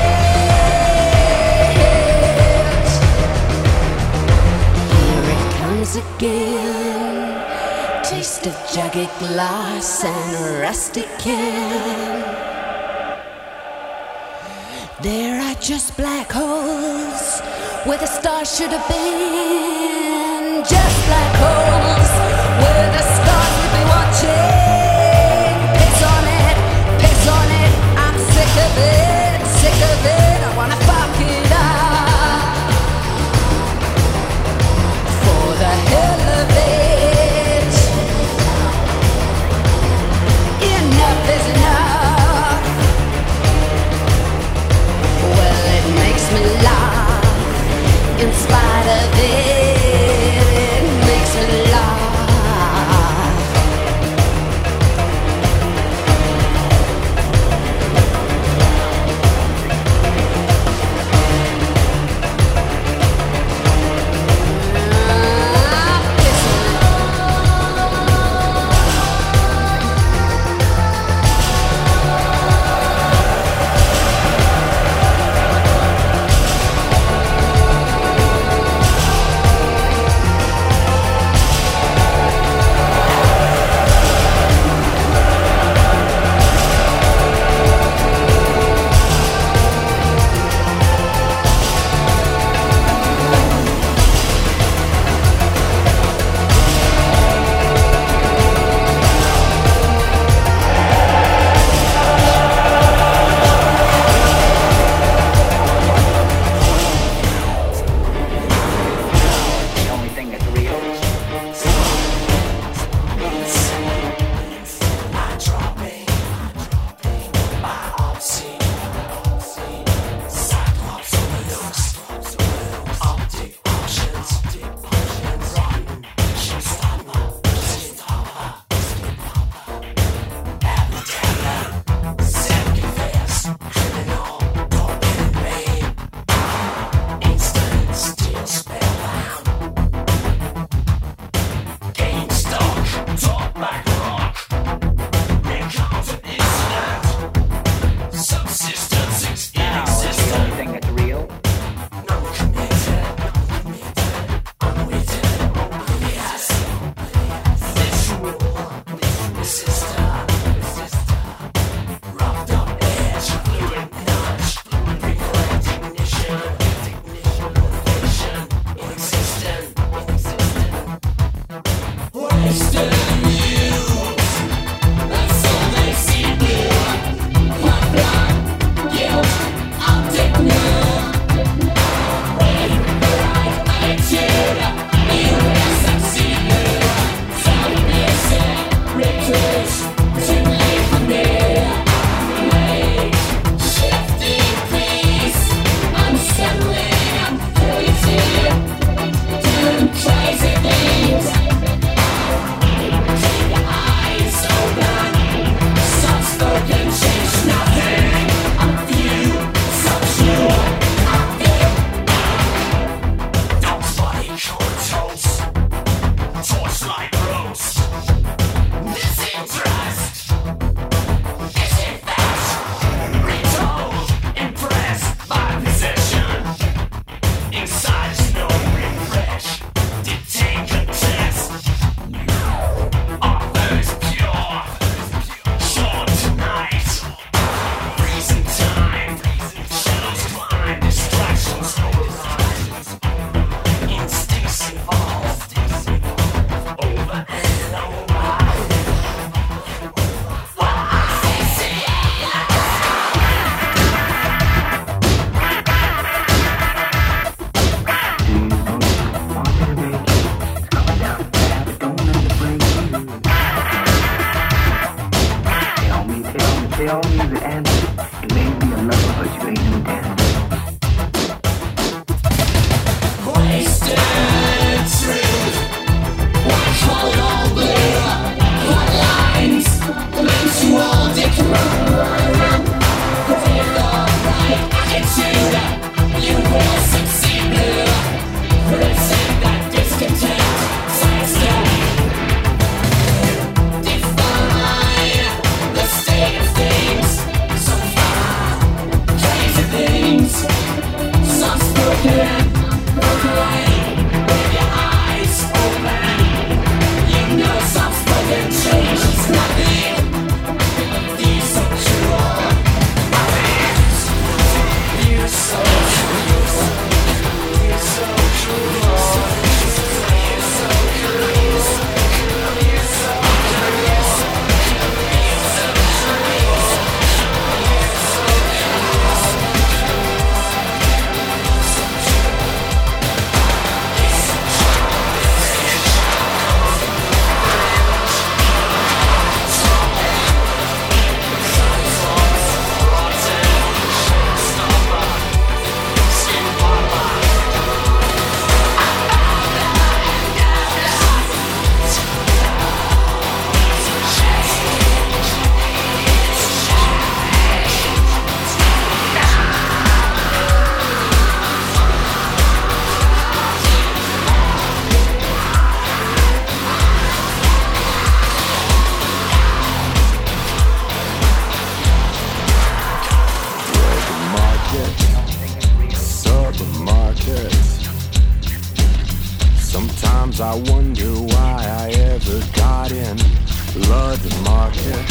Here it comes again. Taste of jagged glass and rustic can. There are just black holes where the stars should have been. Just black holes where the stars would be watching. Piss on it, I'm sick of it, sick of it. I wanna fuck it up for the hell of it. Enough is enough. Well, it makes me laugh in spite of it. It makes me laugh. They all knew the answer. You may be a lover, but you ain't no dancer. Wasted truth. Why call it all blue? What lines makes you all different? With the right attitude, you will succeed. Present that discontent. Science don't define the state of things. So far, crazy things. Soft spoken. With your eyes open, you know soft-spoken change is nothing. These so true. You're so true. You're so true. You're so true. Sometimes I wonder why I ever got in. Love market.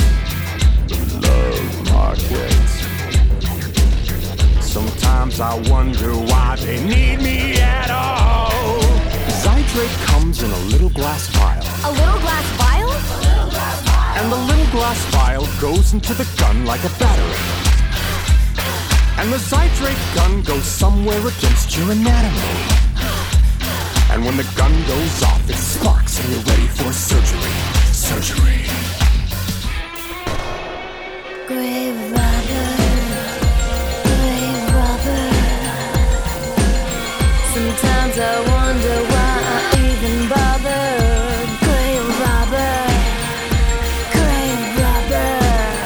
Sometimes I wonder why they need me at all. Zydrate comes in a little glass vial. A little glass vial? And the little glass vial goes into the gun like a battery. And the Zydrate gun goes somewhere against your anatomy. And when the gun goes off, it sparks and you're ready for surgery. Surgery. Grave robber, grave robber. Sometimes I wonder why I even bother. Grave robber, grave robber.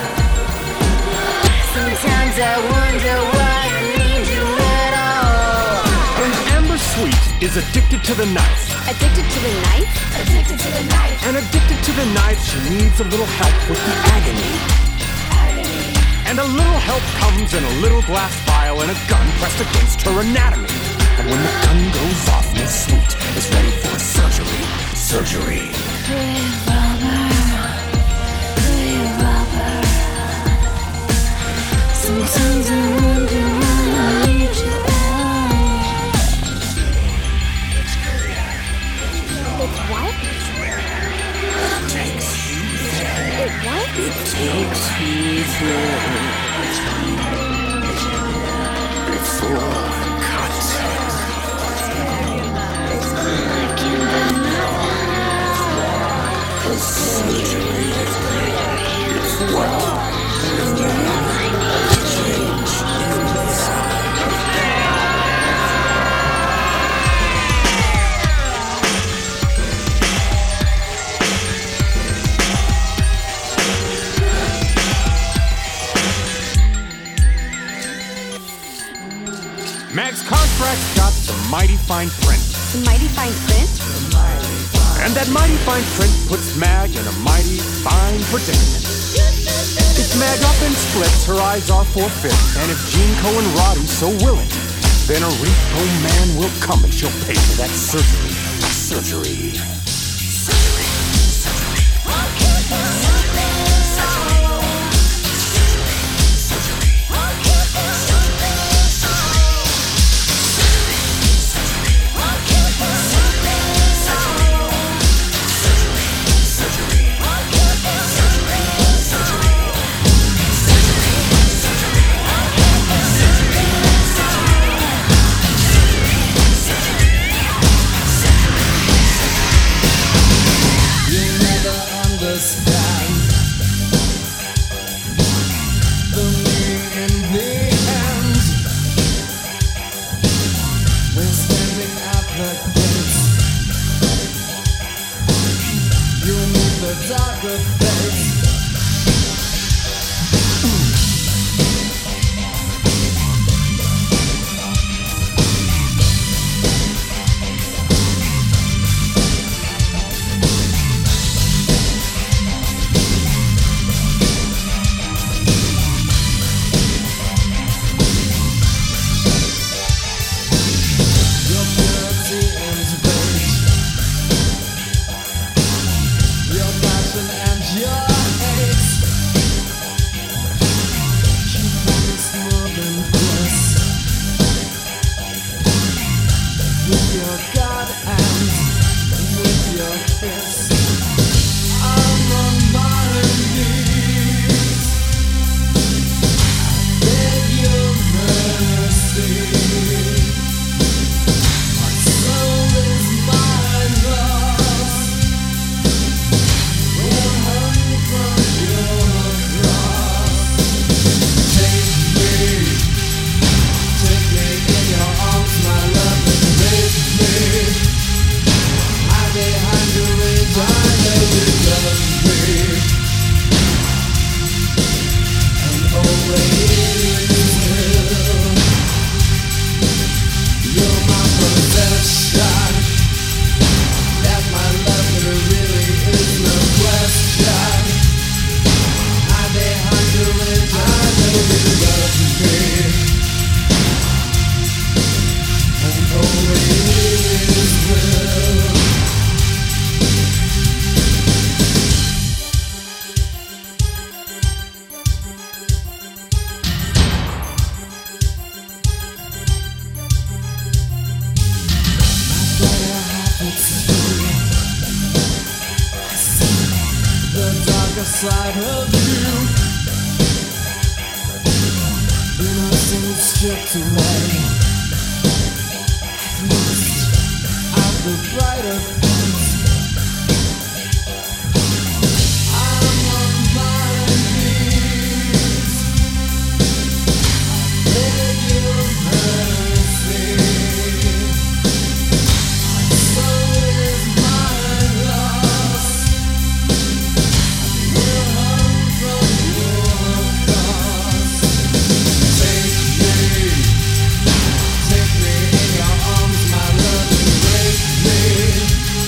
Sometimes I wonder why I need you at all. And Amber Sweet is addicted to the knife. Addicted to the knife? Addicted to the knife. And addicted to the knife, she needs a little help with the agony. And a little help comes in a little glass vial and a gun pressed against her anatomy. And when the gun goes off, Miss Sweet is ready for surgery. Surgery. Grave robber, grave robber. Sometimes I wonder why I need you out. It's what? It what? It takes you there before cut. Surgery is well. Mag's contract's got the mighty fine print. The mighty fine print? And that mighty fine print puts Mag in a mighty fine predicament. If Mag up and splits, her eyes are forfeit. And if Gene Coe and Roddy so will it, then a repo man will come and she'll pay for that surgery. Surgery. the darker face. Side of you, innocence stripped away. At least out the brighter things. I'm on my knees. I beg your mercy. My soul is my loss. Take me in your arms, my love, embrace me.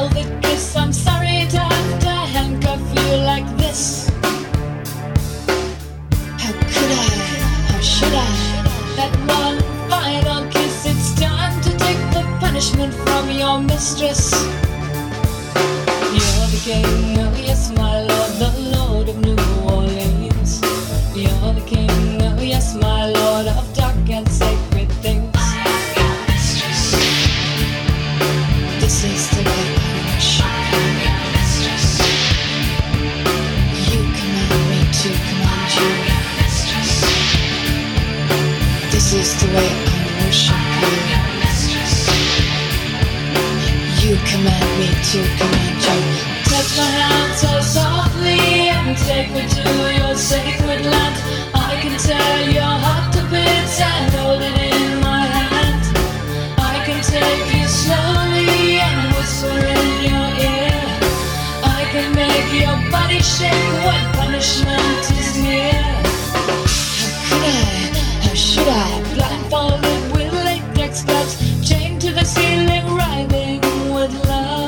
velvet kiss. I'm sorry to have to handcuff you like this. How could I? How should I? That one final kiss. It's time to take the punishment from your mistress. You're the king, oh yes, my lord, the Lord of New Orleans. You're the king, oh yes, my lord, of dark and sacred things. This is the way I worship you. You command me to command you. This is the way I worship you. You command me to command you. Touch my hand so softly and take me to your sacred land. I can tear your heart to bits and hold it in my hand. I can take you slowly and whisper in your ear. I can make your body shake when punishment is near. How could I? How should I? Blindfolded with latex gloves, chained to the ceiling, writhing with love.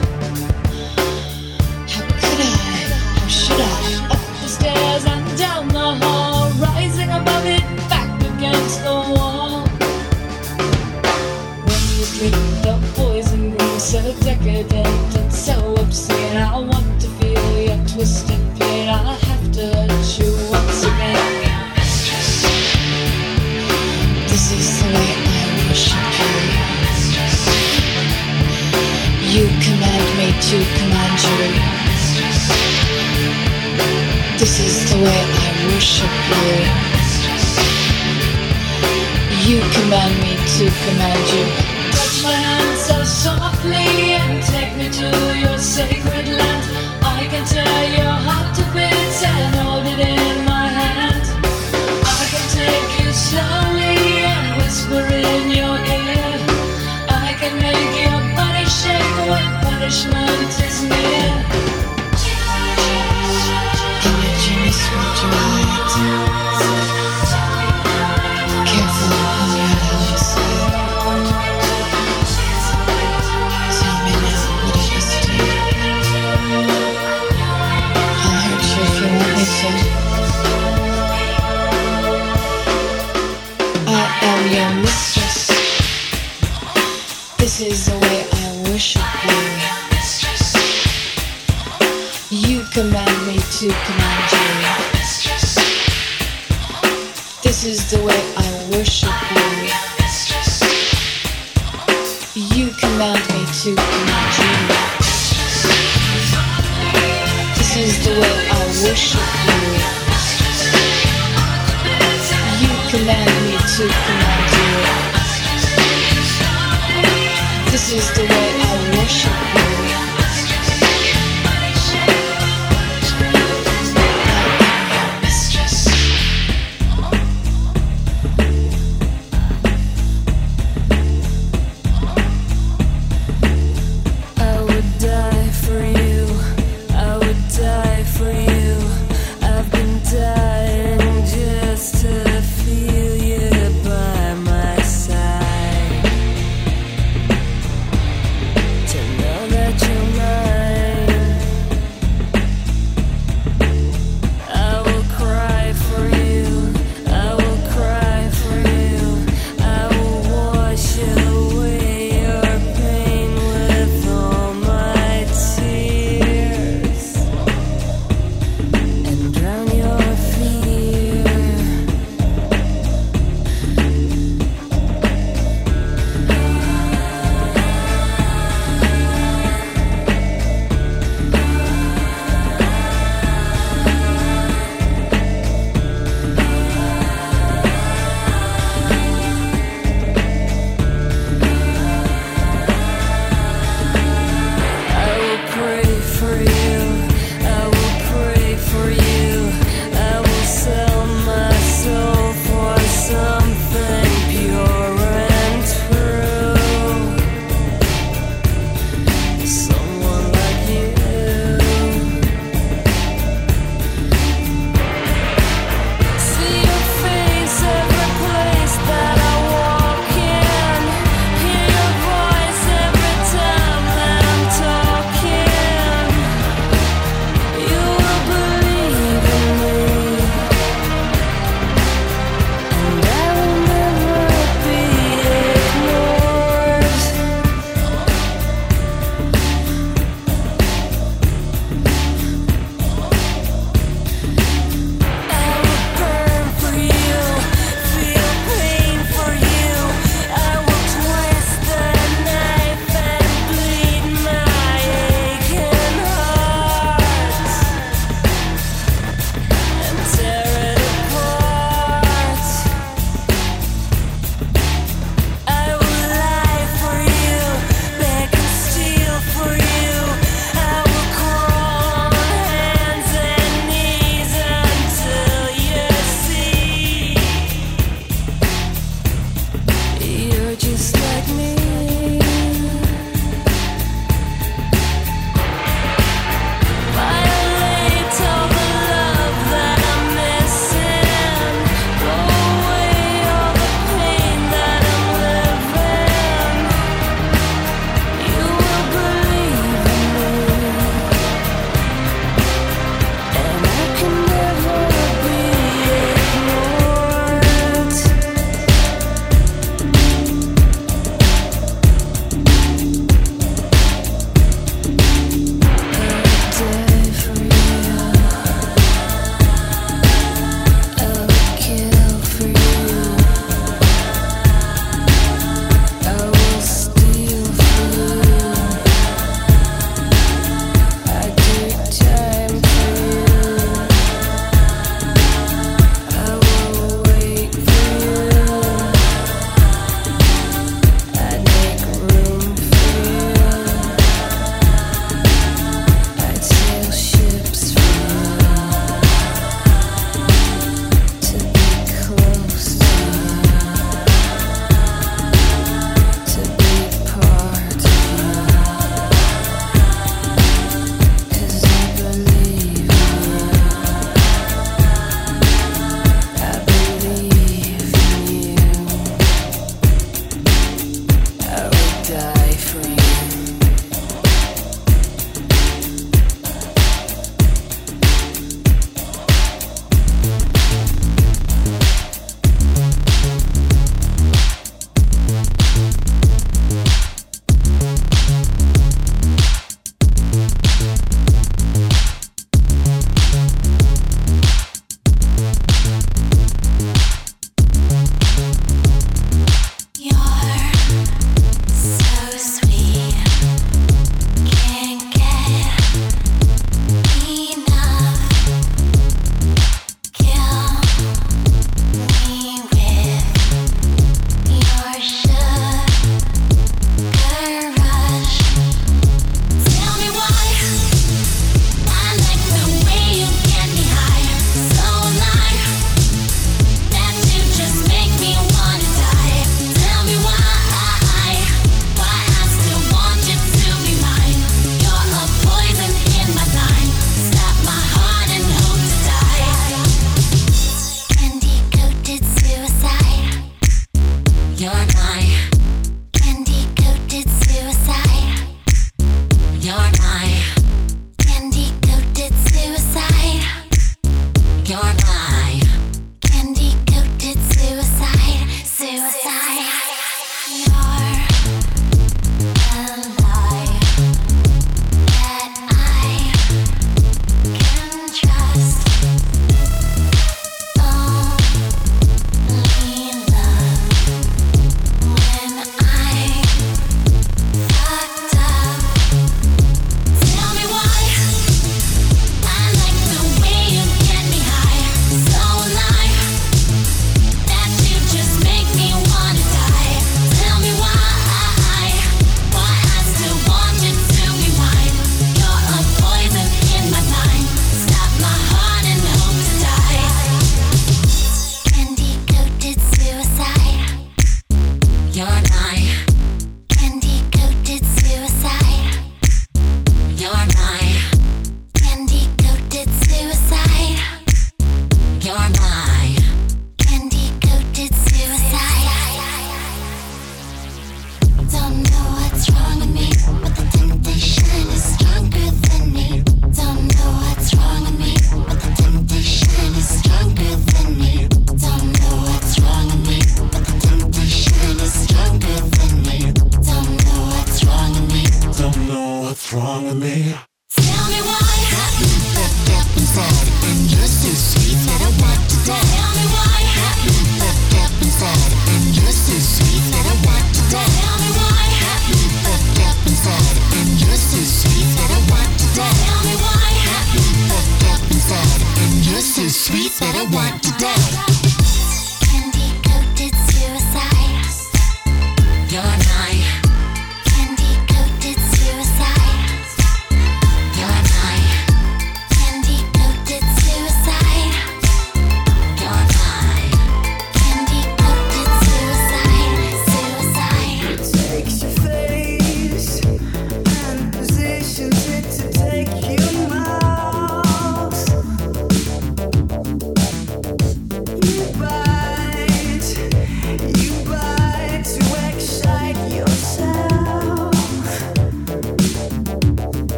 How could I? How should I? Up the stairs and down the hall, rising above it, back against the wall. When you drink the poison brew, so decadent and so obscene, I want to feel your twisted pain. I have to hurt you once again. This is the way I worship you. You command me to command you. This is the way I worship you. You command me to command you. Touch my hand so softly and take me to your sacred land. I can tear your heart to bits and hold it in my hand. I can take you slowly and whisper in your ear. I can make your body shake when punishment is near. And your genius will delight. Careful how you say. Tell me now what it is to do. I'll hurt you if you want me to. I am your mistress. This is the way I worship you. You command me to command you. This is the way I worship you. You command me to command you. This is the way I worship you. You command me to command you. This is the way I worship you.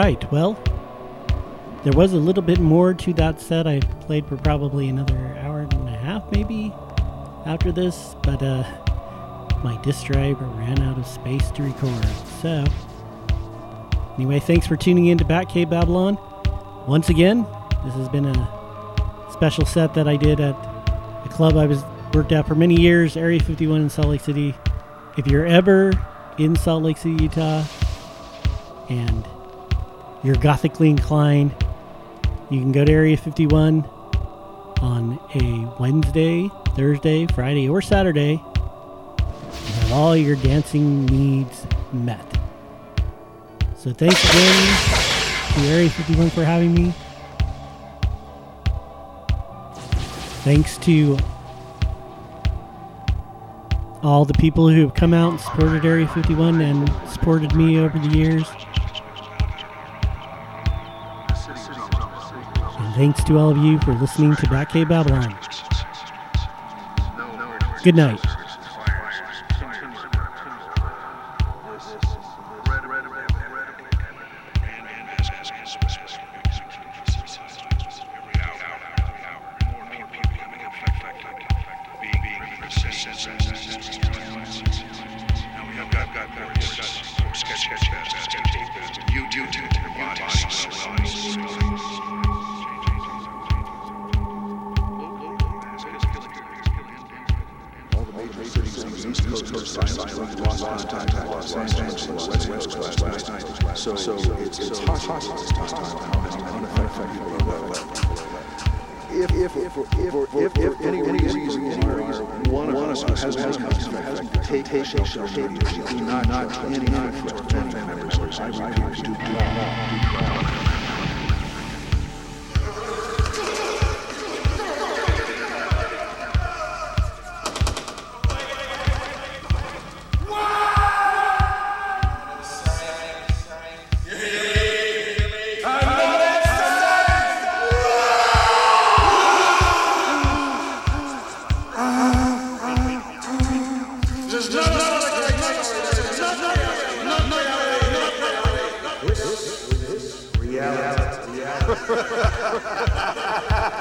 right, well, there was a little bit more to that set. I played for probably another hour and a half, maybe, after this, but my disk drive ran out of space to record. So, anyway, thanks for tuning in to Batcave Babylon. Once again, this has been a special set that I did at a club I worked at for many years, Area 51 in Salt Lake City. If you're ever in Salt Lake City, Utah, and you're gothically inclined, you can go to Area 51 on a Wednesday, Thursday, Friday, or Saturday and have all your dancing needs met. So thanks again to Area 51 for having me. Thanks to all the people who have come out and supported Area 51 and supported me over the years. And thanks to all of you for listening to Batcave Babylon. Good night. If any reason one of us has take not any family members, I refuse to do not. Reality.